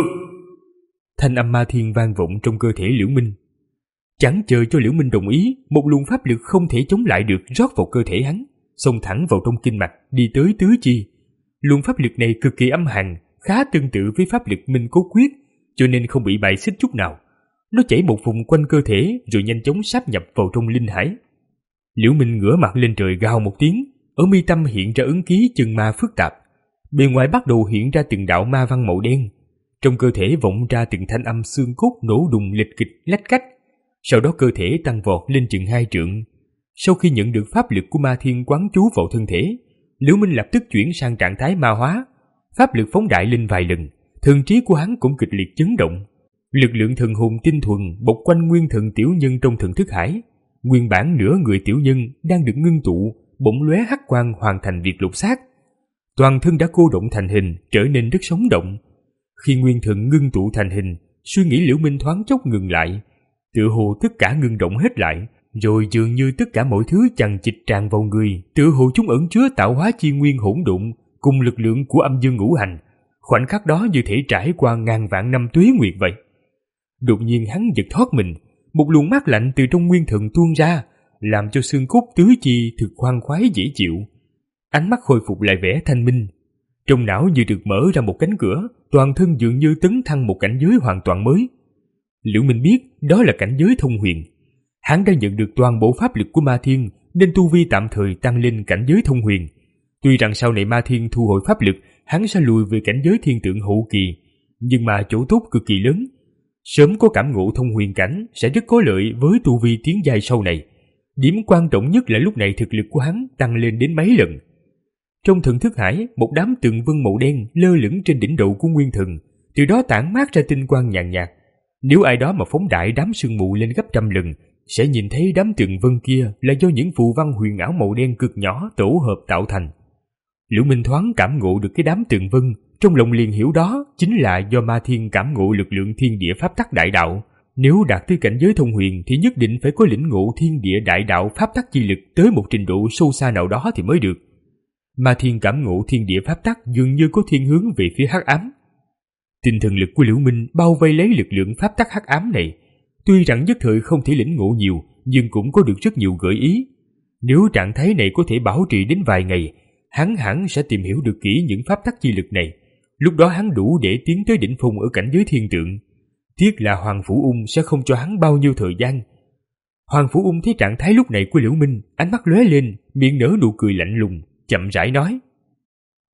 Thanh âm Ma Thiên vang vọng trong cơ thể Liễu Minh. Chẳng chờ cho Liễu Minh đồng ý, một luồng pháp lực không thể chống lại được rót vào cơ thể hắn, xông thẳng vào trong kinh mạch, đi tới tứ chi. Luồng pháp lực này cực kỳ âm hàn, khá tương tự với pháp lực Minh Cốt Quyết, cho nên không bị bài xích chút nào. Nó chảy một vùng quanh cơ thể rồi nhanh chóng sáp nhập vào trong linh hải. Liễu Minh ngửa mặt lên trời gào một tiếng, ở mi tâm hiện ra ấn ký chân ma phức tạp, bề ngoài bắt đầu hiện ra từng đạo ma văn màu đen. Trong cơ thể vọng ra từng thanh âm xương cốt nổ đùng lịch kịch lách cách. Sau đó cơ thể tăng vọt lên chừng hai trượng. Sau khi nhận được pháp lực của Ma Thiên quán trú vào thân thể, Liễu Minh lập tức chuyển sang trạng thái ma hóa, pháp lực phóng đại lên vài lần, thần trí của hắn cũng kịch liệt chấn động. Lực lượng thần hồn tinh thuần bọc quanh nguyên thần tiểu nhân trong thần thức hải. Nguyên bản nửa người tiểu nhân đang được ngưng tụ, bỗng lóe hắc quang hoàn thành việc lột xác. Toàn thân đã cô động thành hình, trở nên rất sống động. Khi nguyên thần ngưng tụ thành hình, suy nghĩ Liễu Minh thoáng chốc ngừng lại, tựa hồ tất cả ngưng động hết lại, rồi dường như tất cả mọi thứ chằng chịt tràn vào người, tựa hồ chúng ẩn chứa tạo hóa chi nguyên hỗn độn cùng lực lượng của âm dương ngũ hành, khoảnh khắc đó như thể trải qua ngàn vạn năm tuế nguyệt vậy. Đột nhiên hắn giật thoát mình, một luồng mát lạnh từ trong nguyên thần tuôn ra, làm cho xương cốt tứ chi thực khoan khoái dễ chịu. Ánh mắt khôi phục lại vẻ thanh minh, trong não như được mở ra một cánh cửa, toàn thân dường như tấn thăng một cảnh giới hoàn toàn mới. Liễu Minh biết đó là cảnh giới thông huyền. Hắn đã nhận được toàn bộ pháp lực của Ma Thiên, nên tu vi tạm thời tăng lên cảnh giới thông huyền. Tuy rằng sau này Ma Thiên thu hồi pháp lực, hắn sẽ lùi về cảnh giới thiên tượng hậu kỳ, nhưng mà chỗ tốt cực kỳ lớn. Sớm có cảm ngộ thông huyền cảnh sẽ rất có lợi với tu vi tiến giai sau này. Điểm quan trọng nhất là lúc này thực lực của hắn tăng lên đến mấy lần. Trong thần thức hải, một đám tường vân màu đen lơ lửng trên đỉnh đầu của nguyên thần, từ đó tản mát ra tinh quang nhàn nhạt. Nếu ai đó mà phóng đại đám sương mù lên gấp trăm lần, sẽ nhìn thấy đám tường vân kia là do những phù văn huyền ảo màu đen cực nhỏ tổ hợp tạo thành. Liễu Minh thoáng cảm ngộ được cái đám tường vân, trong lòng liền hiểu đó chính là do Ma Thiên cảm ngộ lực lượng thiên địa pháp tắc đại đạo. Nếu đạt tới cảnh giới thông huyền thì nhất định phải có lĩnh ngộ thiên địa đại đạo pháp tắc chi lực tới một trình độ sâu xa nào đó thì mới được. Ma Thiên cảm ngộ thiên địa pháp tắc dường như có thiên hướng về phía hắc ám. Tinh thần lực của Liễu Minh bao vây lấy lực lượng pháp tắc hắc ám này, tuy rằng nhất thời không thể lĩnh ngộ nhiều, nhưng cũng có được rất nhiều gợi ý. Nếu trạng thái này có thể bảo trì đến vài ngày, hắn hẳn sẽ tìm hiểu được kỹ những pháp tắc chi lực này. Lúc đó hắn đủ để tiến tới đỉnh phong ở cảnh giới thiên tượng. Tiếc là Hoàng Phủ Ung sẽ không cho hắn bao nhiêu thời gian. Hoàng Phủ Ung thấy trạng thái lúc này của Liễu Minh, ánh mắt lóe lên, miệng nở nụ cười lạnh lùng, chậm rãi nói: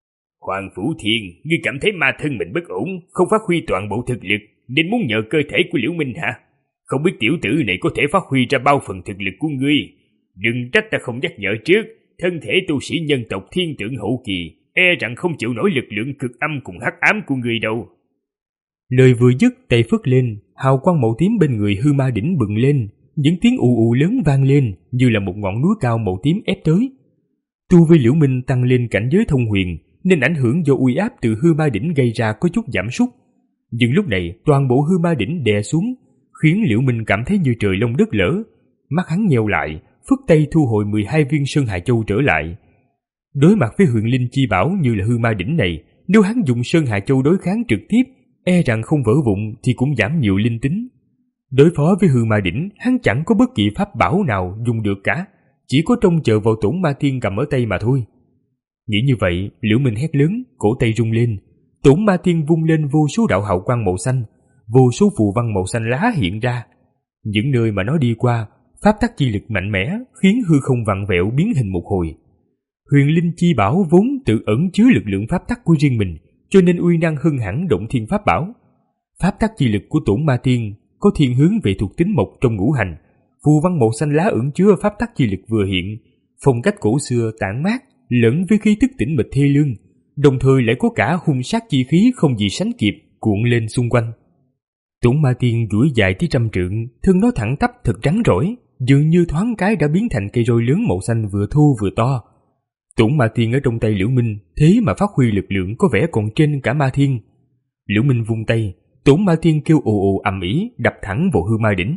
Hoàng Phủ Thiên, ngươi cảm thấy ma thân mình bất ổn, không phát huy toàn bộ thực lực, nên muốn nhờ cơ thể của Liễu Minh hả? Không biết tiểu tử này có thể phát huy ra bao phần thực lực của ngươi. Đừng trách ta không nhắc nhở trước, thân thể tu sĩ nhân tộc thiên tượng hậu kỳ, e rằng không chịu nổi lực lượng cực âm cùng hắc ám của ngươi đâu. Lời vừa dứt, tay phất lên, hào quang màu tím bên người hư ma đỉnh bừng lên, những tiếng ù ù lớn vang lên như là một ngọn núi cao màu tím ép tới. Tu vi Liễu Minh tăng lên cảnh giới thông huyền, nên ảnh hưởng do uy áp từ hư ma đỉnh gây ra có chút giảm sút. Nhưng lúc này toàn bộ hư ma đỉnh đè xuống, khiến Liễu Minh cảm thấy như trời long đất lở. Mắt hắn nheo lại, phất tay thu hồi mười hai viên Sơn Hà Châu trở lại. Đối mặt với huyền linh chi bảo như là hư ma đỉnh này, nếu hắn dùng Sơn Hà Châu đối kháng trực tiếp, e rằng không vỡ vụn thì cũng giảm nhiều linh tính. Đối phó với hư ma đỉnh, hắn chẳng có bất kỳ pháp bảo nào dùng được cả, chỉ có trông chờ vào Tổn Ma Tiên cầm ở tay mà thôi. Nghĩ như vậy, Liễu Minh hét lớn, cổ tay rung lên. Tổn Ma Tiên vung lên vô số đạo hào quang màu xanh, vô số phù văn màu xanh lá hiện ra. Những nơi mà nó đi qua, pháp tắc chi lực mạnh mẽ khiến hư không vặn vẹo biến hình một hồi. Huyền linh chi bảo vốn tự ẩn chứa lực lượng pháp tắc của riêng mình, cho nên uy năng hơn hẳn động thiên pháp bảo. Pháp tắc chi lực của Tổn Ma Tiên có thiên hướng về thuộc tính mộc trong ngũ hành, phù văn màu xanh lá ẩn chứa pháp tắc chi lực vừa hiện, phong cách cổ xưa tản mát lẫn với khí tức tĩnh mịch thê lương, đồng thời lại có cả hung sát chi khí không gì sánh kịp cuộn lên xung quanh. Tổn Ma Tiên duỗi dài tới trăm trượng, thân nó thẳng tắp thật rắn rỏi, dường như thoáng cái đã biến thành cây roi lớn màu xanh vừa thô vừa to. Tổn Ma Tiên ở trong tay Liễu Minh thế mà phát huy lực lượng có vẻ còn trên cả Ma Thiên. Liễu Minh vung tay, Tổn Ma Tiên kêu ồ ồ ầm ĩ đập thẳng vào hư ma đỉnh.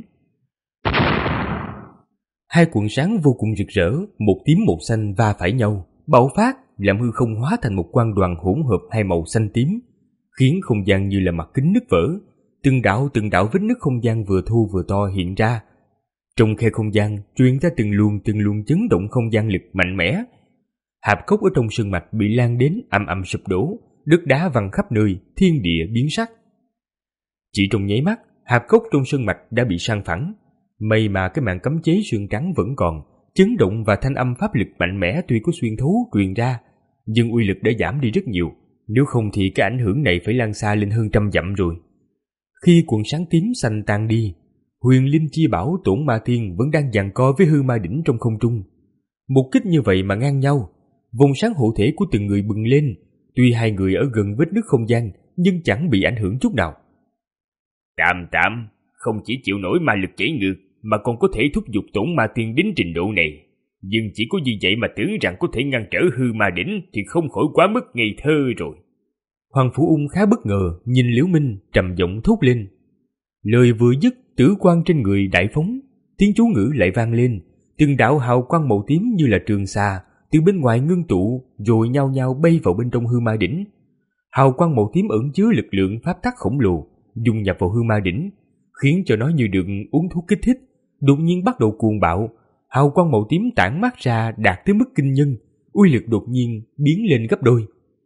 Hai cuộn sáng vô cùng rực rỡ, một tím một xanh va phải nhau, bạo phát làm hư không hóa thành một quang đoàn hỗn hợp hai màu xanh tím, khiến không gian như là mặt kính nứt vỡ, từng đạo từng đạo vết nứt không gian vừa thô vừa to hiện ra. Trong khe không gian truyền ra từng luồng từng luồng chấn động không gian lực mạnh mẽ. Hạp cốc ở trong sơn mạch bị lan đến ầm ầm sụp đổ, đất đá văng khắp nơi, thiên địa biến sắc. Chỉ trong nháy mắt, hạp cốc trong sơn mạch đã bị san phẳng. May mà cái màn cấm chế xương trắng vẫn còn, chấn động và thanh âm pháp lực mạnh mẽ tuy có xuyên thấu truyền ra, nhưng uy lực đã giảm đi rất nhiều, nếu không thì cái ảnh hưởng này phải lan xa lên hơn trăm dặm rồi. Khi cuộn sáng tím xanh tan đi, huyền linh chi bảo Tổn Ma Tiên vẫn đang giằng co với hư ma đỉnh trong không trung. Một kích như vậy mà ngang nhau, vòng sáng hộ thể của từng người bừng lên, tuy hai người ở gần vết nứt không gian nhưng chẳng bị ảnh hưởng chút nào. Tạm tạm, không chỉ chịu nổi ma lực chảy ngược mà còn có thể thúc giục Tổn Ma Tiên đến trình độ này. Nhưng chỉ có như vậy mà tưởng rằng có thể ngăn trở hư ma đỉnh thì không khỏi quá mức ngây thơ rồi. Hoàng Phủ Ung khá bất ngờ, nhìn Liễu Minh trầm giọng thốt lên. Lời vừa dứt, tử quang trên người đại phóng, tiếng chú ngữ lại vang lên, từng đạo hào quang màu tím như là trường xà từ bên ngoài ngưng tụ rồi nhao nhao bay vào bên trong hư ma đỉnh. Hào quang màu tím ẩn chứa lực lượng pháp tắc khổng lồ, dung nhập vào hư ma đỉnh, khiến cho nó như được uống thuốc kích thích, đột nhiên bắt đầu cuồng bạo. Hào quang màu tím tản mát ra đạt tới mức kinh nhân, uy lực đột nhiên biến lên gấp đôi.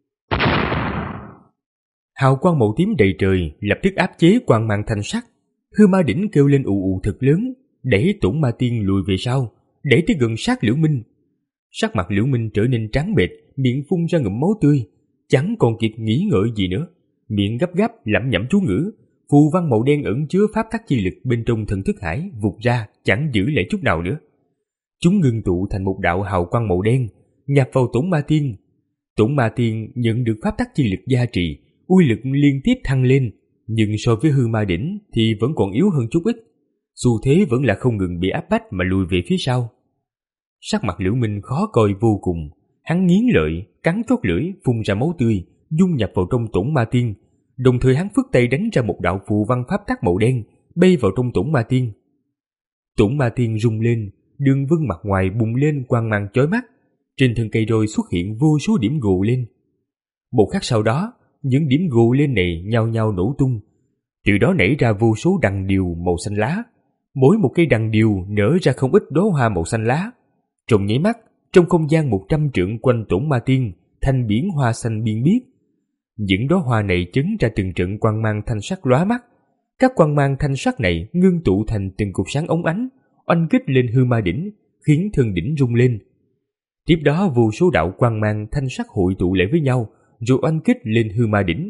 Hào quang màu tím đầy trời lập tức áp chế quang mang thanh sắc. Hư ma đỉnh kêu lên ù ù thật lớn, đẩy Tổn Ma Tiên lùi về sau, đẩy tới gần sát Liễu Minh. Sắc mặt Liễu Minh trở nên trắng bệch, miệng phun ra ngụm máu tươi, chẳng còn kịp nghĩ ngợi gì nữa, miệng gấp gáp lẩm nhẩm chú ngữ. Phù văn màu đen ẩn chứa pháp tắc chi lực bên trong thần thức hải vụt ra, chẳng giữ lại chút nào nữa. Chúng ngưng tụ thành một đạo hào quang màu đen, nhập vào Tổn Ma Tiên. Tổn Ma Tiên nhận được pháp tắc chi lực gia trì, uy lực liên tiếp thăng lên, nhưng so với hư ma đỉnh thì vẫn còn yếu hơn chút ít. Xu thế vẫn là không ngừng bị áp bách mà lùi về phía sau. Sắc mặt Liễu Minh khó coi vô cùng, hắn nghiến lợi, cắn chót lưỡi, phun ra máu tươi, dung nhập vào trong Tổn Ma Tiên. Đồng thời hắn phất tay đánh ra một đạo phù văn pháp tắc màu đen, bay vào trong Tổn Ma Tiên. Tổn Ma Tiên rung lên, đường vân mặt ngoài bùng lên quang mang chói mắt, trên thân cây roi xuất hiện vô số điểm gồ lên. Một khắc sau đó, những điểm gồ lên này nhao nhao nổ tung, từ đó nảy ra vô số đằng điều màu xanh lá. Mỗi một cây đằng điều nở ra không ít đóa hoa màu xanh lá. Trong nháy mắt, trong không gian một trăm trượng quanh Tổn Ma Tiên thành biển hoa xanh biên biếc. Những đóa hoa này chấn ra từng trận quang mang thanh sắc lóa mắt. Các quang mang thanh sắc này ngưng tụ thành từng cục sáng óng ánh, oanh kích lên hư ma đỉnh, khiến thân đỉnh rung lên. Tiếp đó vô số đạo quang mang thanh sắc hội tụ lại với nhau, rồi oanh kích lên hư ma đỉnh.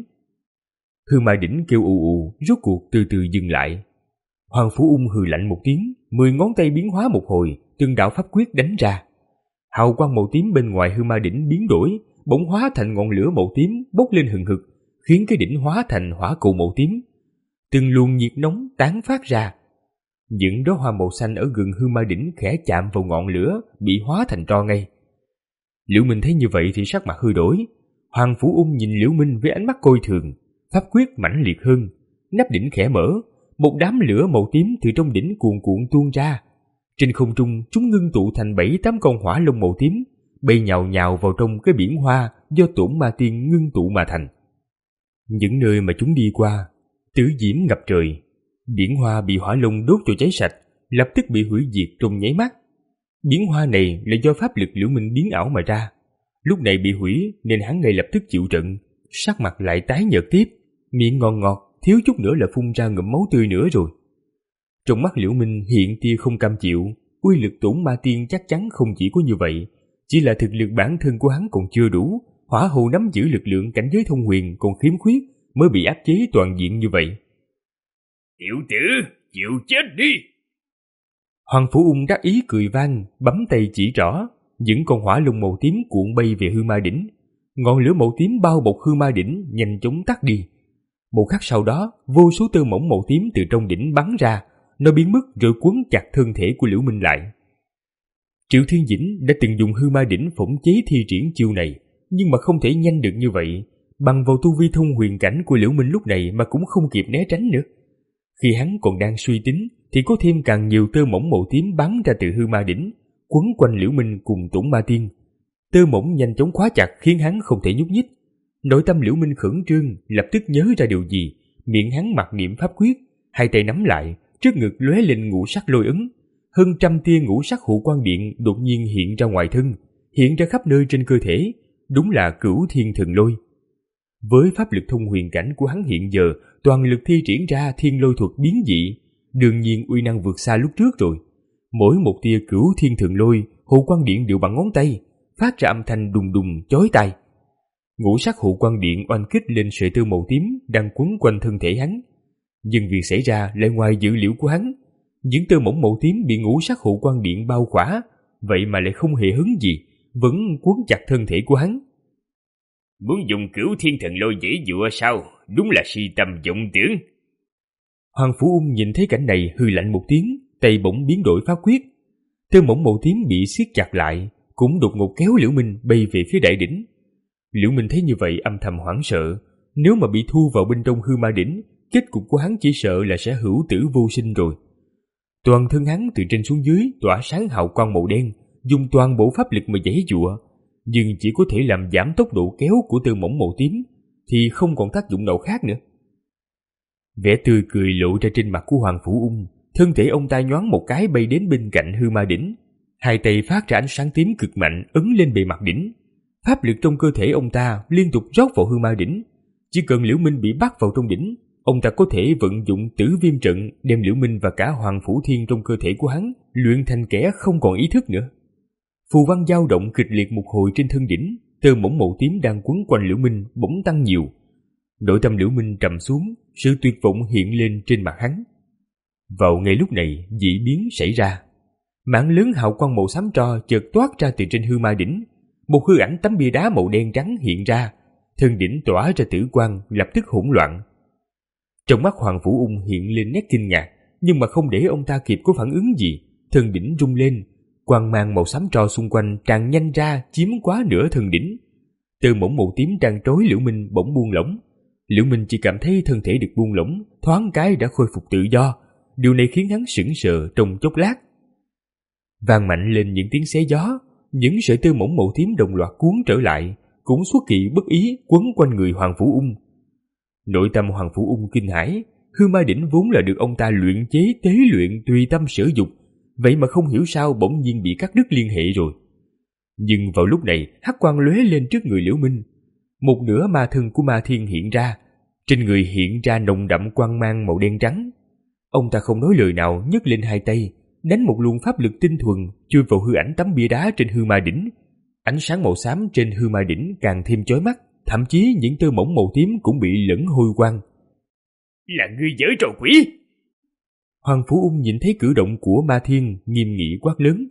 Hư ma đỉnh kêu ù ù, rốt cuộc từ từ dừng lại. Hoàng Phủ Ung hừ lạnh một tiếng, mười ngón tay biến hóa một hồi, từng đạo pháp quyết đánh ra. Hào quang màu tím bên ngoài hư ma đỉnh biến đổi, bỗng hóa thành ngọn lửa màu tím bốc lên hừng hực, khiến cái đỉnh hóa thành hỏa cầu màu tím. Từng luồng nhiệt nóng tán phát ra. Những đóa hoa màu xanh ở gần hư ma đỉnh khẽ chạm vào ngọn lửa, bị hóa thành tro ngay. Liễu Minh thấy như vậy thì sắc mặt hư đổi. Hoàng Phủ Ung nhìn Liễu Minh với ánh mắt coi thường, pháp quyết mãnh liệt hơn, nắp đỉnh khẽ mở, một đám lửa màu tím từ trong đỉnh cuồn cuộn tuôn ra. Trên không trung, chúng ngưng tụ thành bảy tám con hỏa long màu tím, bay nhào nhào vào trong cái biển hoa do Tổn Ma Tiên ngưng tụ mà thành. Những nơi mà chúng đi qua, tử diễm ngập trời, biển hoa bị hỏa long đốt cho cháy sạch, lập tức bị hủy diệt trong nháy mắt. Biển hoa này là do pháp lực Liễu Minh biến ảo mà ra, lúc này bị hủy nên hắn ngay lập tức chịu trận, sắc mặt lại tái nhợt tiếp, miệng ngọt ngọt, thiếu chút nữa là phun ra ngụm máu tươi nữa rồi. Trong mắt Liễu Minh hiện tia không cam chịu, uy lực Tổn Ma Tiên chắc chắn không chỉ có như vậy, chỉ là thực lực bản thân của hắn còn chưa đủ, hỏa hồ nắm giữ lực lượng cảnh giới thông huyền còn khiếm khuyết mới bị áp chế toàn diện như vậy. Tiểu tử, chịu chết đi! Hoàng Phủ Ung đắc ý cười vang, bấm tay chỉ rõ, những con hỏa long màu tím cuộn bay về hư ma đỉnh. Ngọn lửa màu tím bao bọc hư ma đỉnh nhanh chóng tắt đi. Một khắc sau đó, vô số tơ mỏng màu tím từ trong đỉnh bắn ra, nó biến mất rồi quấn chặt thân thể của Liễu Minh lại. Triệu Thiên Dĩnh đã từng dùng hư ma đỉnh phỏng chế thi triển chiêu này, nhưng mà không thể nhanh được như vậy. Bằng vào tu vi thông huyền cảnh của Liễu Minh lúc này mà cũng không kịp né tránh nữa. Khi hắn còn đang suy tính, thì có thêm càng nhiều tơ mỏng màu tím bắn ra từ hư ma đỉnh, quấn quanh Liễu Minh cùng Tổn Ma Tiên. Tơ mỏng nhanh chóng khóa chặt khiến hắn không thể nhúc nhích. Nội tâm Liễu Minh khẩn trương, lập tức nhớ ra điều gì, miệng hắn mặc niệm pháp quyết, hai tay nắm lại, trước ngực lóe lên ngũ sắc lôi ấn. Hơn trăm tia ngũ sắc hộ quang điện đột nhiên hiện ra ngoài thân, hiện ra khắp nơi trên cơ thể, đúng là Cửu Thiên Thần Lôi. Với pháp lực thông huyền cảnh của hắn hiện giờ, toàn lực thi triển ra thiên lôi thuật biến dị, đương nhiên uy năng vượt xa lúc trước rồi. Mỗi một tia Cửu Thiên Thần Lôi, hộ quang điện đều bằng ngón tay, phát ra âm thanh đùng đùng chói tai. Ngũ sắc hộ quang điện oanh kích lên sợi tơ màu tím đang quấn quanh thân thể hắn. Nhưng việc xảy ra lại ngoài dự liệu của hắn. Những tơ mỏng màu tím bị ngũ sắc hộ quang điện bao khỏa, vậy mà lại không hề hứng gì, vẫn quấn chặt thân thể của hắn. Muốn dùng Cửu Thiên Thần Lôi dễ dụa sao? Đúng là si tâm vọng tưởng. Hoàng Phủ Ung nhìn thấy cảnh này hừ lạnh một tiếng, tay bỗng biến đổi pháp quyết. Tơ mỏng màu tím bị siết chặt lại, cũng đột ngột kéo Liễu Minh bay về phía đại đỉnh. Liễu Minh thấy như vậy âm thầm hoảng sợ, nếu mà bị thu vào bên trong hư ma đỉnh, kết cục của hắn chỉ sợ là sẽ hữu tử vô sinh rồi. Toàn thân hắn từ trên xuống dưới tỏa sáng hào quang màu đen, dùng toàn bộ pháp lực mà giãy giụa, nhưng chỉ có thể làm giảm tốc độ kéo của tơ mỏng màu tím, thì không còn tác dụng nào khác nữa. Vẻ tươi cười lộ ra trên mặt của Hoàng Phủ Ung, thân thể ông ta nhoáng một cái bay đến bên cạnh hư ma đỉnh, hai tay phát ra ánh sáng tím cực mạnh ấn lên bề mặt đỉnh. Pháp lực trong cơ thể ông ta liên tục rót vào hư ma đỉnh, chỉ cần Liễu Minh bị bắt vào trong đỉnh, ông ta có thể vận dụng Tử Viêm trận đem Liễu Minh và cả Hoàng Phủ Thiên trong cơ thể của hắn luyện thành kẻ không còn ý thức nữa. Phù văn dao động kịch liệt một hồi trên thân đỉnh, tơ mỏng màu tím đang quấn quanh Liễu Minh bỗng tăng nhiều. Nội tâm Liễu Minh trầm xuống, sự tuyệt vọng hiện lên trên mặt hắn. Vào ngay lúc này, dị biến xảy ra. Mảng lớn hào quang màu xám tro chợt toát ra từ trên hư ma đỉnh, một hư ảnh tấm bia đá màu đen trắng hiện ra, thân đỉnh tỏa ra tử quang, lập tức hỗn loạn. Trong mắt Hoàng Phủ Ung hiện lên nét kinh ngạc, nhưng mà không để ông ta kịp có phản ứng gì, thân đỉnh rung lên, quang mang màu xám tro xung quanh tràn nhanh ra chiếm quá nửa thân đỉnh. Tơ mỏng màu tím đang trói Liễu Minh bỗng buông lỏng. Liễu Minh chỉ cảm thấy thân thể được buông lỏng, thoáng cái đã khôi phục tự do. Điều này khiến hắn sững sờ trong chốc lát. Vang mạnh lên những tiếng xé gió, những sợi tơ mỏng màu tím đồng loạt cuốn trở lại, cũng xuất kỳ bất ý quấn quanh người Hoàng Phủ Ung. Nội tâm Hoàng Phủ Ung kinh hãi, hư ma đỉnh vốn là được ông ta luyện chế tế luyện tùy tâm sở dục, vậy mà không hiểu sao bỗng nhiên bị cắt đứt liên hệ rồi. Nhưng vào lúc này, hắc quang lóe lên trước người Liễu Minh, một nửa ma thân của ma thiên hiện ra, trên người hiện ra nồng đậm quang mang màu đen trắng. Ông ta không nói lời nào, nhấc lên hai tay, đánh một luồng pháp lực tinh thuần chui vào hư ảnh tấm bia đá trên hư ma đỉnh. Ánh sáng màu xám trên hư ma đỉnh càng thêm chói mắt, thậm chí những tơ mỏng màu tím cũng bị lẫn hôi quang. Là ngươi giở trò quỷ! Hoàng Phủ Ung nhìn thấy cử động của Ma Thiên, nghiêm nghị quát lớn.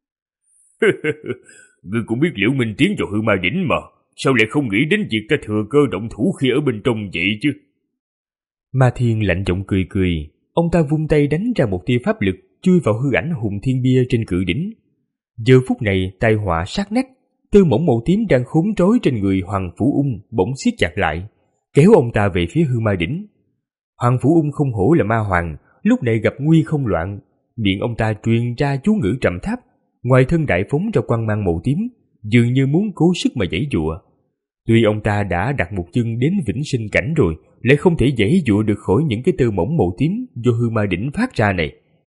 Ngươi cũng biết Liễu Minh tiến vào hư ma đỉnh mà, sao lại không nghĩ đến việc ta thừa cơ động thủ khi ở bên trong vậy chứ? Ma Thiên lạnh giọng cười cười, ông ta vung tay đánh ra một tia pháp lực chui vào hư ảnh Hùng Thiên Bia trên cự đỉnh. Giờ phút này tai họa sát nách, tơ mỏng màu tím đang khốn trói trên người Hoàng Phủ Ung bỗng siết chặt lại, kéo ông ta về phía hư ma đỉnh. Hoàng Phủ Ung không hổ là ma hoàng, lúc này gặp nguy không loạn, miệng ông ta truyền ra chú ngữ trầm thấp, ngoài thân đại phóng ra quang mang màu tím, dường như muốn cố sức mà giãy giụa. Tuy ông ta đã đặt một chân đến vĩnh sinh cảnh rồi, lại không thể giãy giụa được khỏi những cái tơ mỏng màu tím do hư ma đỉnh phát ra này.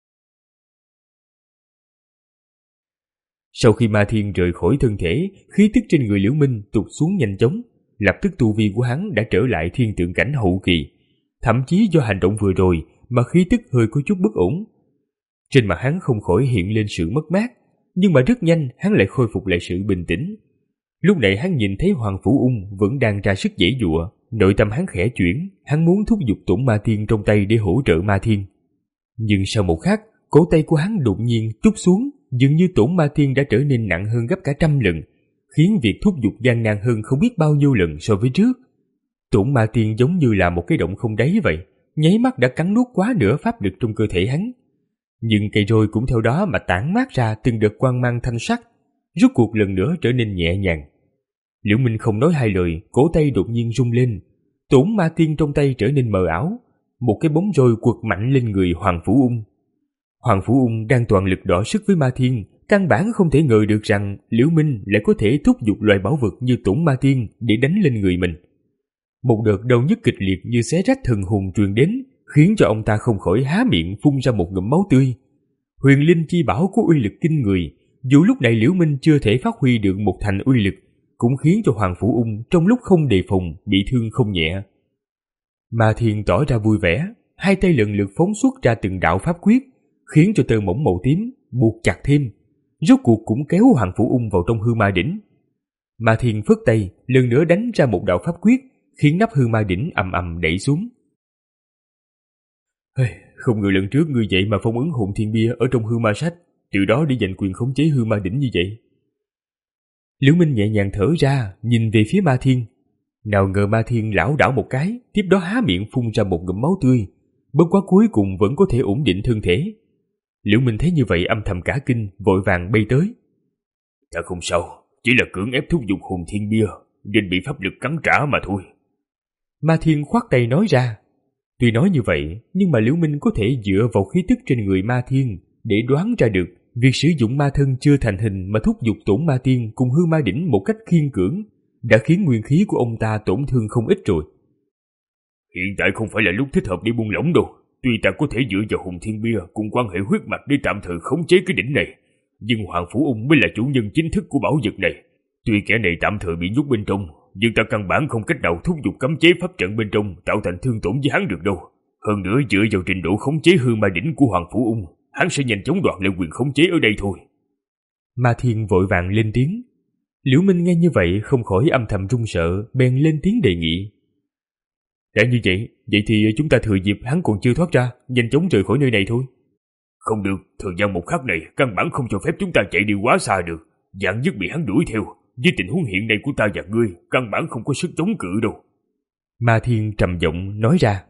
Sau khi Ma Thiên rời khỏi thân thể, khí tức trên người Liễu Minh tụt xuống nhanh chóng, lập tức tu vi của hắn đã trở lại thiên tượng cảnh hậu kỳ. Thậm chí do hành động vừa rồi mà khí tức hơi có chút bất ổn. Trên mặt hắn không khỏi hiện lên sự mất mát, nhưng mà rất nhanh hắn lại khôi phục lại sự bình tĩnh. Lúc này hắn nhìn thấy Hoàng Phủ Ung vẫn đang ra sức giãy giụa, nội tâm hắn khẽ chuyển, hắn muốn thúc giục Tổn Ma Thiên trong tay để hỗ trợ Ma Thiên. Nhưng sau một khắc, cổ tay của hắn đột nhiên trút xuống, dường như Tổn Ma Thiên đã trở nên nặng hơn gấp cả trăm lần, khiến việc thúc giục gian nan hơn không biết bao nhiêu lần so với trước. Tổn Ma Thiên giống như là một cái động không đáy vậy, nháy mắt đã cắn nuốt quá nửa pháp lực trong cơ thể hắn. Nhưng cây roi cũng theo đó mà tản mát ra từng đợt quang mang thanh sắc, rốt cuộc lần nữa trở nên nhẹ nhàng. Liễu Minh không nói hai lời, cổ tay đột nhiên rung lên, Tổn Ma Thiên trong tay trở nên mờ ảo, một cái bóng roi quật mạnh lên người Hoàng Phủ Ung. Hoàng Phủ Ung đang toàn lực đọ sức với Ma Thiên, căn bản không thể ngờ được rằng Liễu Minh lại có thể thúc giục loại bảo vật như Tổn Ma Thiên để đánh lên người mình. Một đợt đau nhức kịch liệt như xé rách thần hồn truyền đến, khiến cho ông ta không khỏi há miệng phun ra một ngụm máu tươi. Huyền linh chi bảo có uy lực kinh người, dù lúc này Liễu Minh chưa thể phát huy được một thành uy lực, cũng khiến cho Hoàng Phủ Ung trong lúc không đề phòng bị thương không nhẹ. Ma Thiên tỏ ra vui vẻ, hai tay lần lượt phóng xuất ra từng đạo pháp quyết, khiến cho tơ mỏng màu tím buộc chặt thêm, rốt cuộc cũng kéo Hoàng Phủ Ung vào trong hư ma đỉnh. Ma Thiên phất tay lần nữa đánh ra một đạo pháp quyết, khiến nắp hư ma đỉnh ầm ầm đẩy xuống. Hey, không ngờ lần trước ngươi vậy mà phong ấn Hồn Thiên Bia ở trong hư ma sách, từ đó để giành quyền khống chế hư ma đỉnh như vậy. Liễu Minh nhẹ nhàng thở ra, nhìn về phía Ma Thiên. Nào ngờ Ma Thiên lảo đảo một cái, tiếp đó há miệng phun ra một ngụm máu tươi, bất quá cuối cùng vẫn có thể ổn định thân thể. Liễu Minh thấy như vậy âm thầm cả kinh, vội vàng bay tới. Ta không sao, chỉ là cưỡng ép thúc giục Hồn Thiên Bia, nên bị pháp lực cắn trả mà thôi. Ma Thiên khoát tay nói ra. Tuy nói như vậy, nhưng mà Liễu Minh có thể dựa vào khí tức trên người Ma Thiên để đoán ra được việc sử dụng ma thân chưa thành hình mà thúc giục Tổn Ma Thiên cùng hư ma đỉnh một cách khiên cưỡng đã khiến nguyên khí của ông ta tổn thương không ít rồi. Hiện tại không phải là lúc thích hợp để buông lỏng đâu. Tuy ta có thể dựa vào Hồn Thiên Bia cùng quan hệ huyết mạch để tạm thời khống chế cái đỉnh này, nhưng Hoàng Phủ Ung mới là chủ nhân chính thức của bảo vật này. Tuy kẻ này tạm thời bị nhốt bên trong, nhưng ta căn bản không cách nào thúc giục cấm chế pháp trận bên trong tạo thành thương tổn với hắn được đâu. Hơn nữa dựa vào trình độ khống chế hư ma đỉnh của Hoàng Phủ Ung, hắn sẽ nhanh chóng đoạt lại quyền khống chế ở đây thôi. Ma Thiên vội vàng lên tiếng. Liễu Minh nghe như vậy không khỏi âm thầm run sợ, bèn lên tiếng đề nghị. Đã như vậy, vậy thì chúng ta thừa dịp hắn còn chưa thoát ra, nhanh chóng rời khỏi nơi này thôi. Không được, thời gian một khắc này căn bản không cho phép chúng ta chạy đi quá xa được, vạn nhất bị hắn đuổi theo. Với tình huống hiện nay của ta và ngươi, căn bản không có sức chống cự đâu. Ma Thiên trầm giọng nói ra.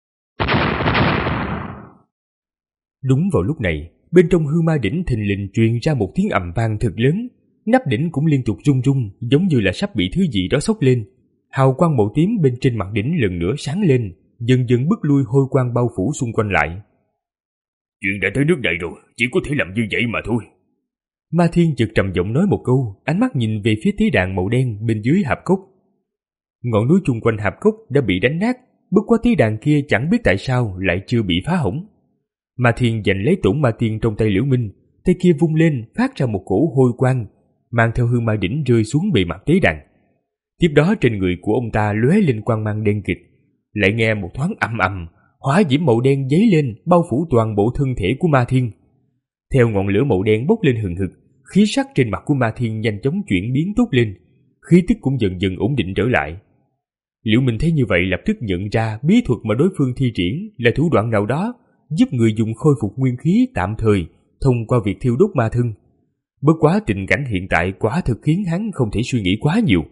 Đúng vào lúc này, bên trong hư ma đỉnh thình lình truyền ra một tiếng ầm vang thật lớn, nắp đỉnh cũng liên tục rung rung, giống như là sắp bị thứ gì đó xốc lên. Hào quang màu tím bên trên mặt đỉnh lần nữa sáng lên, dần dần bức lui hôi quang bao phủ xung quanh lại. Chuyện đã tới nước này rồi, chỉ có thể làm như vậy mà thôi. Ma Thiên chợt trầm giọng nói một câu, ánh mắt nhìn về phía tế đàn màu đen bên dưới hạp cốc. Ngọn núi chung quanh hạp cốc đã bị đánh nát, bất quá tế đàn kia chẳng biết tại sao lại chưa bị phá hỏng. Ma Thiên giành lấy Tổn Ma Tiên trong tay Liễu Minh, tay kia vung lên phát ra một cổ hôi quang, mang theo hư ma đỉnh rơi xuống bề mặt tế đàn. Tiếp đó trên người của ông ta lóe lên quang mang đen kịt, lại nghe một thoáng ầm ầm, hỏa diễm màu đen dấy lên bao phủ toàn bộ thân thể của Ma Thiên. Theo ngọn lửa màu đen bốc lên hừng hực, khí sắc trên mặt của Ma Thiên nhanh chóng chuyển biến tốt lên, khí tức cũng dần dần ổn định trở lại. Liễu Minh thấy như vậy lập tức nhận ra bí thuật mà đối phương thi triển là thủ đoạn nào đó giúp người dùng khôi phục nguyên khí tạm thời thông qua việc thiêu đốt ma thân. Bất quá tình cảnh hiện tại quả thực khiến hắn không thể suy nghĩ quá nhiều.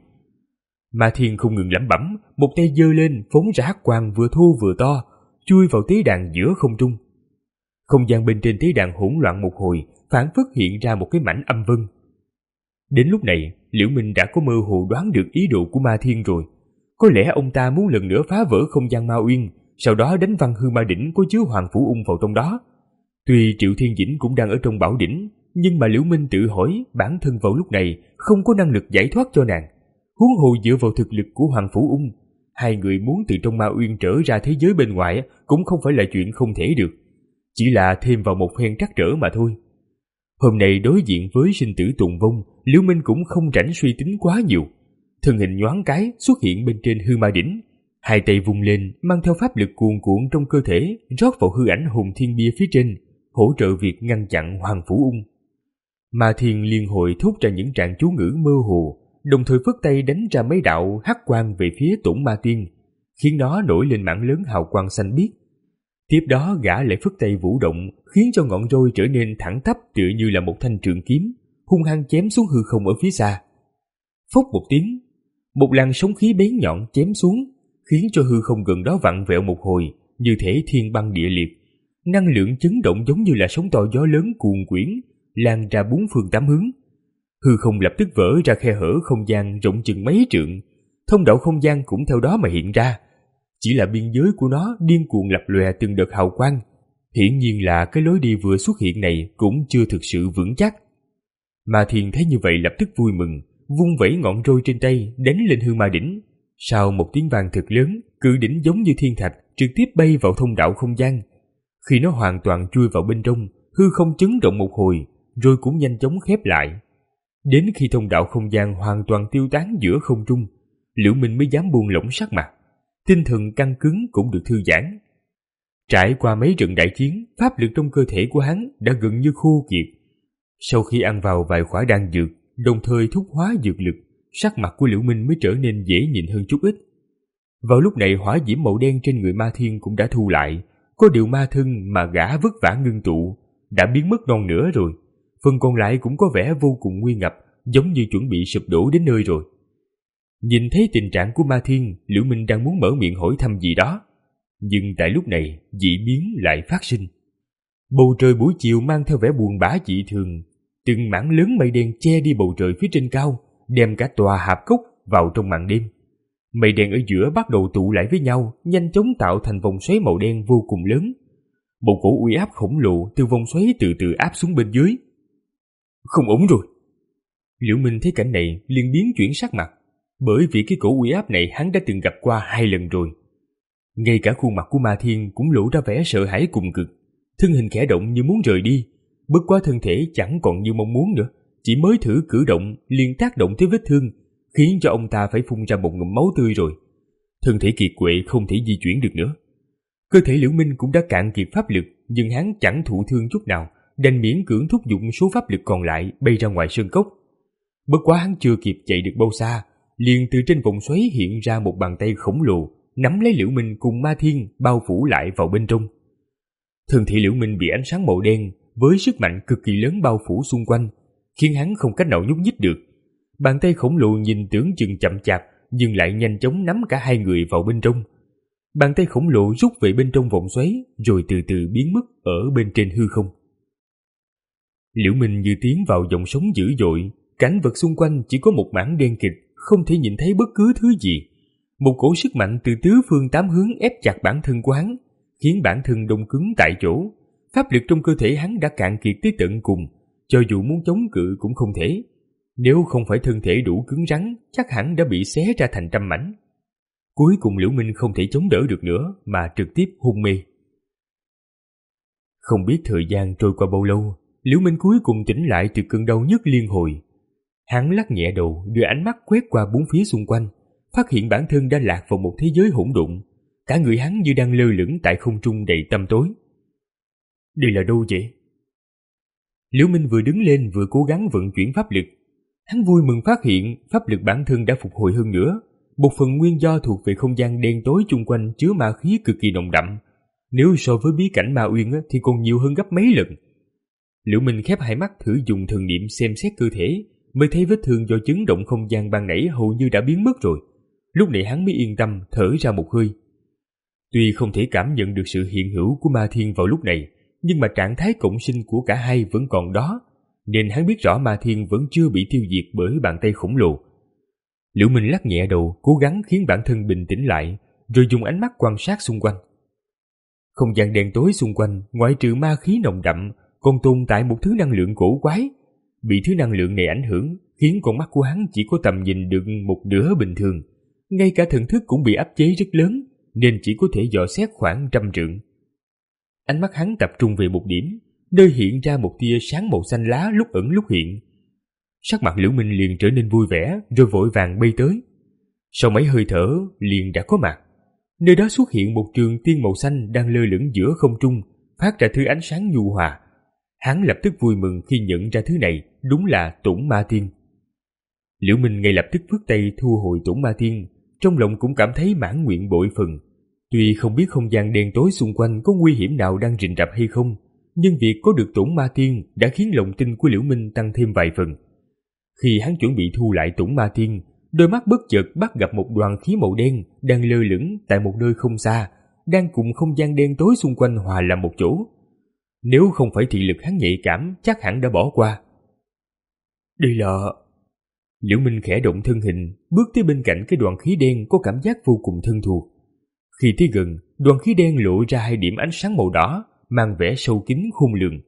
Ma Thiên không ngừng lẩm bẩm, một tay giơ lên phóng ra hắc quang vừa thô vừa to, chui vào tế đàn giữa không trung. Không gian bên trên tế đàn hỗn loạn một hồi, phản phất hiện ra một cái mảnh âm vân. Đến lúc này, Liễu Minh đã có mơ hồ đoán được ý đồ của Ma Thiên rồi. Có lẽ ông ta muốn lần nữa phá vỡ không gian Ma Uyên, sau đó đánh văng hư ma đỉnh có chứa Hoàng Phủ Ung vào trong đó. Tuy Triệu Thiên Dĩnh cũng đang ở trong bảo đỉnh, nhưng mà Liễu Minh tự hỏi bản thân vào lúc này không có năng lực giải thoát cho nàng. Huống hồ dựa vào thực lực của Hoàng Phủ Ung, hai người muốn từ trong Ma Uyên trở ra thế giới bên ngoài cũng không phải là chuyện không thể được. Chỉ là thêm vào một phen trắc trở mà thôi. Hôm nay đối diện với sinh tử tùng vong, Liễu Minh cũng không rảnh suy tính quá nhiều. Thân hình nhoáng cái xuất hiện bên trên hư ma đỉnh, hai tay vung lên mang theo pháp lực cuồn cuộn trong cơ thể rót vào hư ảnh hồn thiên bia phía trên, hỗ trợ việc ngăn chặn Hoàng Phủ Ung. Ma Thiên liên hồi thốt ra những trạng chú ngữ mơ hồ, đồng thời phất tay đánh ra mấy đạo hắc quang về phía Tổn Ma Tiên, khiến nó nổi lên mảng lớn hào quang xanh biếc. Tiếp đó gã lại phất tay vũ động, khiến cho ngọn roi trở nên thẳng tắp tựa như là một thanh trường kiếm, hung hăng chém xuống hư không ở phía xa. Phốc một tiếng, một làn sóng khí bén nhọn chém xuống, khiến cho hư không gần đó vặn vẹo một hồi, như thể thiên băng địa liệt. Năng lượng chấn động giống như là sóng to gió lớn cuồn quyển, lan ra bốn phương tám hướng. Hư không lập tức vỡ ra khe hở không gian rộng chừng mấy trượng, thông đạo không gian cũng theo đó mà hiện ra. Chỉ là biên giới của nó điên cuồng lập lòe từng đợt hào quang. Hiển nhiên là cái lối đi vừa xuất hiện này cũng chưa thực sự vững chắc. Ma Thiên thấy như vậy lập tức vui mừng, vung vẩy ngọn roi trên tay đánh lên hư ma đỉnh. Sau một tiếng vang thật lớn, cự đỉnh giống như thiên thạch trực tiếp bay vào thông đạo không gian. Khi nó hoàn toàn chui vào bên trong, hư không chấn động một hồi, rồi cũng nhanh chóng khép lại. Đến khi thông đạo không gian hoàn toàn tiêu tán giữa không trung, Liễu Minh mới dám buông lỏng sắc mặt, tinh thần căng cứng cũng được thư giãn. Trải qua mấy trận đại chiến, pháp lực trong cơ thể của hắn đã gần như khô kiệt. Sau khi ăn vào vài khỏa đan dược, đồng thời thúc hóa dược lực, sắc mặt của Liễu Minh mới trở nên dễ nhìn hơn chút ít. Vào lúc này hỏa diễm màu đen trên người Ma Thiên cũng đã thu lại, có điều ma thân mà gã vất vả ngưng tụ đã biến mất non nửa rồi, phần còn lại cũng có vẻ vô cùng nguy ngập, giống như chuẩn bị sụp đổ đến nơi rồi. Nhìn thấy tình trạng của Ma Thiên, Liễu Minh đang muốn mở miệng hỏi thăm gì đó, nhưng tại lúc này dị biến lại phát sinh. Bầu trời buổi chiều mang theo vẻ buồn bã dị thường, từng mảng lớn mây đen che đi bầu trời phía trên cao, đem cả tòa hạp cốc vào trong màn đêm. Mây đen ở giữa bắt đầu tụ lại với nhau, nhanh chóng tạo thành vòng xoáy màu đen vô cùng lớn. Một cổ uy áp khổng lồ từ vòng xoáy từ từ áp xuống bên dưới. Không ổn rồi. Liễu Minh thấy cảnh này liền biến chuyển sắc mặt, bởi vì cái cổ uy áp này hắn đã từng gặp qua hai lần rồi. Ngay cả khuôn mặt của Ma Thiên cũng lộ ra vẻ sợ hãi cùng cực, thân hình khẽ động như muốn rời đi, bất quá thân thể chẳng còn như mong muốn nữa, chỉ mới thử cử động liền tác động tới vết thương, khiến cho ông ta phải phun ra một ngụm máu tươi rồi. Thân thể kiệt quệ không thể di chuyển được nữa. Cơ thể Liễu Minh cũng đã cạn kiệt pháp lực, nhưng hắn chẳng thụ thương chút nào, đành miễn cưỡng thúc dụng số pháp lực còn lại bay ra ngoài sơn cốc. Bất quá hắn chưa kịp chạy được bao xa, liền từ trên vòng xoáy hiện ra một bàn tay khổng lồ, nắm lấy Liễu Minh cùng Ma Thiên bao phủ lại vào bên trong. Thân thể Liễu Minh bị ánh sáng màu đen với sức mạnh cực kỳ lớn bao phủ xung quanh, khiến hắn không cách nào nhúc nhích được. Bàn tay khổng lồ nhìn tưởng chừng chậm chạp, nhưng lại nhanh chóng nắm cả hai người vào bên trong. Bàn tay khổng lồ rút về bên trong vòng xoáy, rồi từ từ biến mất ở bên trên hư không. Liễu Minh như tiến vào dòng sóng dữ dội, cảnh vật xung quanh chỉ có một mảng đen kịt, không thể nhìn thấy bất cứ thứ gì. Một cổ sức mạnh từ tứ phương tám hướng ép chặt bản thân của hắn, khiến bản thân đông cứng tại chỗ. Pháp lực trong cơ thể hắn đã cạn kiệt tới tận cùng, cho dù muốn chống cự cũng không thể. Nếu không phải thân thể đủ cứng rắn, chắc hẳn đã bị xé ra thành trăm mảnh. Cuối cùng Liễu Minh không thể chống đỡ được nữa mà trực tiếp hôn mê. Không biết thời gian trôi qua bao lâu, Liễu Minh cuối cùng tỉnh lại từ cơn đau nhức liên hồi. Hắn lắc nhẹ đầu, đưa ánh mắt quét qua bốn phía xung quanh, phát hiện bản thân đã lạc vào một thế giới hỗn độn. Cả người hắn như đang lơ lửng tại không trung đầy tăm tối. Đây là đâu vậy? Liễu Minh vừa đứng lên vừa cố gắng vận chuyển pháp lực. Hắn vui mừng phát hiện pháp lực bản thân đã phục hồi hơn nữa. Một phần nguyên do thuộc về không gian đen tối chung quanh chứa ma khí cực kỳ nồng đậm. Nếu so với bí cảnh Ma Uyên thì còn nhiều hơn gấp mấy lần. Liễu Minh khép hai mắt thử dùng thần niệm xem xét cơ thể, mới thấy vết thương do chấn động không gian ban nãy hầu như đã biến mất rồi. Lúc này hắn mới yên tâm thở ra một hơi. Tuy không thể cảm nhận được sự hiện hữu của Ma Thiên vào lúc này, nhưng mà trạng thái cộng sinh của cả hai vẫn còn đó, nên hắn biết rõ Ma Thiên vẫn chưa bị tiêu diệt bởi bàn tay khổng lồ. Liễu Minh lắc nhẹ đầu, cố gắng khiến bản thân bình tĩnh lại, rồi dùng ánh mắt quan sát xung quanh. Không gian đen tối xung quanh, ngoại trừ ma khí nồng đậm, còn tồn tại một thứ năng lượng cổ quái. Bị thứ năng lượng này ảnh hưởng, khiến con mắt của hắn chỉ có tầm nhìn được một nửa bình thường. Ngay cả thần thức cũng bị áp chế rất lớn, nên chỉ có thể dò xét khoảng trăm trượng. Ánh mắt hắn tập trung về một điểm, nơi hiện ra một tia sáng màu xanh lá lúc ẩn lúc hiện. Sắc mặt Liễu Minh liền trở nên vui vẻ, rồi vội vàng bay tới. Sau mấy hơi thở, liền đã có mặt. Nơi đó xuất hiện một trường tiên màu xanh đang lơ lửng giữa không trung, phát ra thứ ánh sáng nhu hòa. Hắn lập tức vui mừng khi nhận ra thứ này đúng là Tủng Ma Tiên. Liễu Minh ngay lập tức vươn tay thu hồi Tủng Ma Tiên, trong lòng cũng cảm thấy mãn nguyện bội phần. Tuy không biết không gian đen tối xung quanh có nguy hiểm nào đang rình rập hay không, nhưng việc có được Tủng Ma Tiên đã khiến lòng tin của Liễu Minh tăng thêm vài phần. Khi hắn chuẩn bị thu lại Tủng Ma Tiên, đôi mắt bất chợt bắt gặp một đoàn khí màu đen đang lơ lửng tại một nơi không xa, đang cùng không gian đen tối xung quanh hòa làm một chỗ. Nếu không phải thị lực hắn nhạy cảm, chắc hẳn đã bỏ qua. Đây là... Liễu Minh khẽ động thân hình, bước tới bên cạnh cái đoàn khí đen có cảm giác vô cùng thân thuộc. Khi tới gần, đoàn khí đen lộ ra hai điểm ánh sáng màu đỏ, mang vẻ sâu kín khôn lường.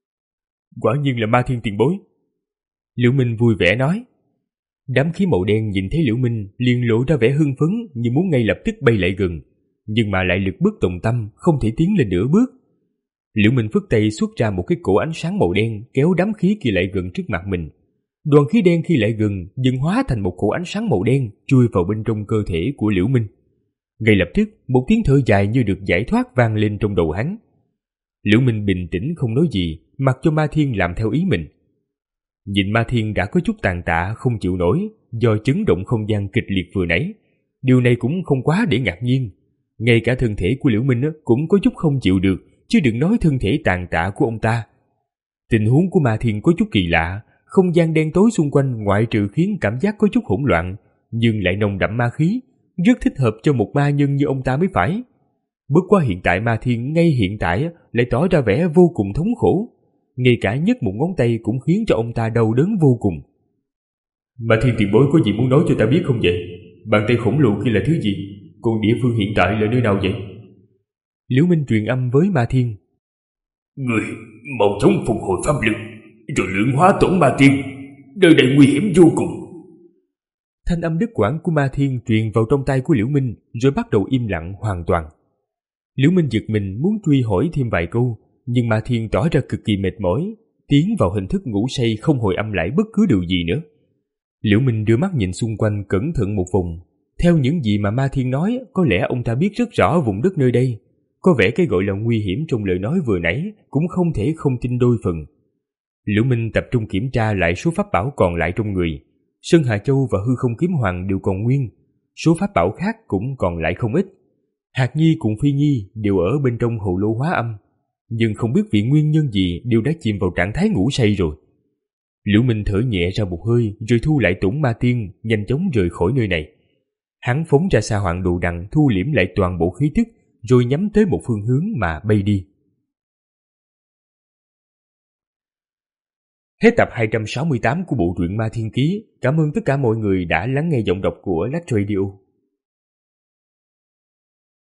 Quả nhiên là Ma Thiên tiền bối. Liễu Minh vui vẻ nói. Đám khí màu đen nhìn thấy Liễu Minh liền lộ ra vẻ hưng phấn như muốn ngay lập tức bay lại gần, nhưng mà lại lực bất tòng tâm, không thể tiến lên nửa bước. Liễu Minh phất tay xuất ra một cái cổ ánh sáng màu đen kéo đám khí kia lại gần trước mặt mình. Đoàn khí đen khi lại gần dần hóa thành một cổ ánh sáng màu đen chui vào bên trong cơ thể của Liễu Minh. Ngay lập tức một tiếng thở dài như được giải thoát vang lên trong đầu hắn. Liễu Minh bình tĩnh không nói gì, mặc cho Ma Thiên làm theo ý mình. Nhìn Ma Thiên đã có chút tàn tạ không chịu nổi do chấn động không gian kịch liệt vừa nãy. Điều này cũng không quá để ngạc nhiên. Ngay cả thân thể của Liễu Minh cũng có chút không chịu được, chứ đừng nói thân thể tàn tạ của ông ta. Tình huống của Ma Thiên có chút kỳ lạ, không gian đen tối xung quanh ngoại trừ khiến cảm giác có chút hỗn loạn, nhưng lại nồng đậm ma khí, rất thích hợp cho một ma nhân như ông ta mới phải. Bất quá hiện tại Ma Thiên ngay hiện tại lại tỏ ra vẻ vô cùng thống khổ, ngay cả nhấc một ngón tay cũng khiến cho ông ta đau đớn vô cùng. Ma Thiên tiền bối có gì muốn nói cho ta biết không vậy? Bàn tay khổng lồ kia là thứ gì? Còn địa phương hiện tại là nơi nào vậy? Liễu Minh truyền âm với Ma Thiên. Người mau chóng phục hồi pháp lực, rồi lượng hóa Tủng Ma Tiên. Nơi đây nguy hiểm vô cùng. Thanh âm đứt quãng của Ma Thiên truyền vào trong tai của Liễu Minh, rồi bắt đầu im lặng hoàn toàn. Liễu Minh giật mình muốn truy hỏi thêm vài câu, nhưng Ma Thiên tỏ ra cực kỳ mệt mỏi, tiến vào hình thức ngủ say không hồi âm lại bất cứ điều gì nữa. Liễu Minh đưa mắt nhìn xung quanh cẩn thận một vòng. Theo những gì mà Ma Thiên nói, có lẽ ông ta biết rất rõ vùng đất nơi đây. Có vẻ cái gọi là nguy hiểm trong lời nói vừa nãy cũng không thể không tin đôi phần. Liễu Minh tập trung kiểm tra lại số pháp bảo còn lại trong người. Sơn Hà Châu và Hư Không Kiếm Hoàng đều còn nguyên, số pháp bảo khác cũng còn lại không ít. Hạt Nhi cùng Phi Nhi đều ở bên trong hồ lô hóa âm, nhưng không biết vì nguyên nhân gì đều đã chìm vào trạng thái ngủ say rồi. Liễu Minh thở nhẹ ra một hơi rồi thu lại Tủng Ma Tiên, nhanh chóng rời khỏi nơi này. Hắn phóng ra xa Hoàng Đồ Đằng, thu liễm lại toàn bộ khí tức, rồi nhắm tới một phương hướng mà bay đi. Hết tập hai trăm sáu mươi tám của bộ truyện Ma Thiên Ký. Cảm ơn tất cả mọi người đã lắng nghe giọng đọc của Lách Radio.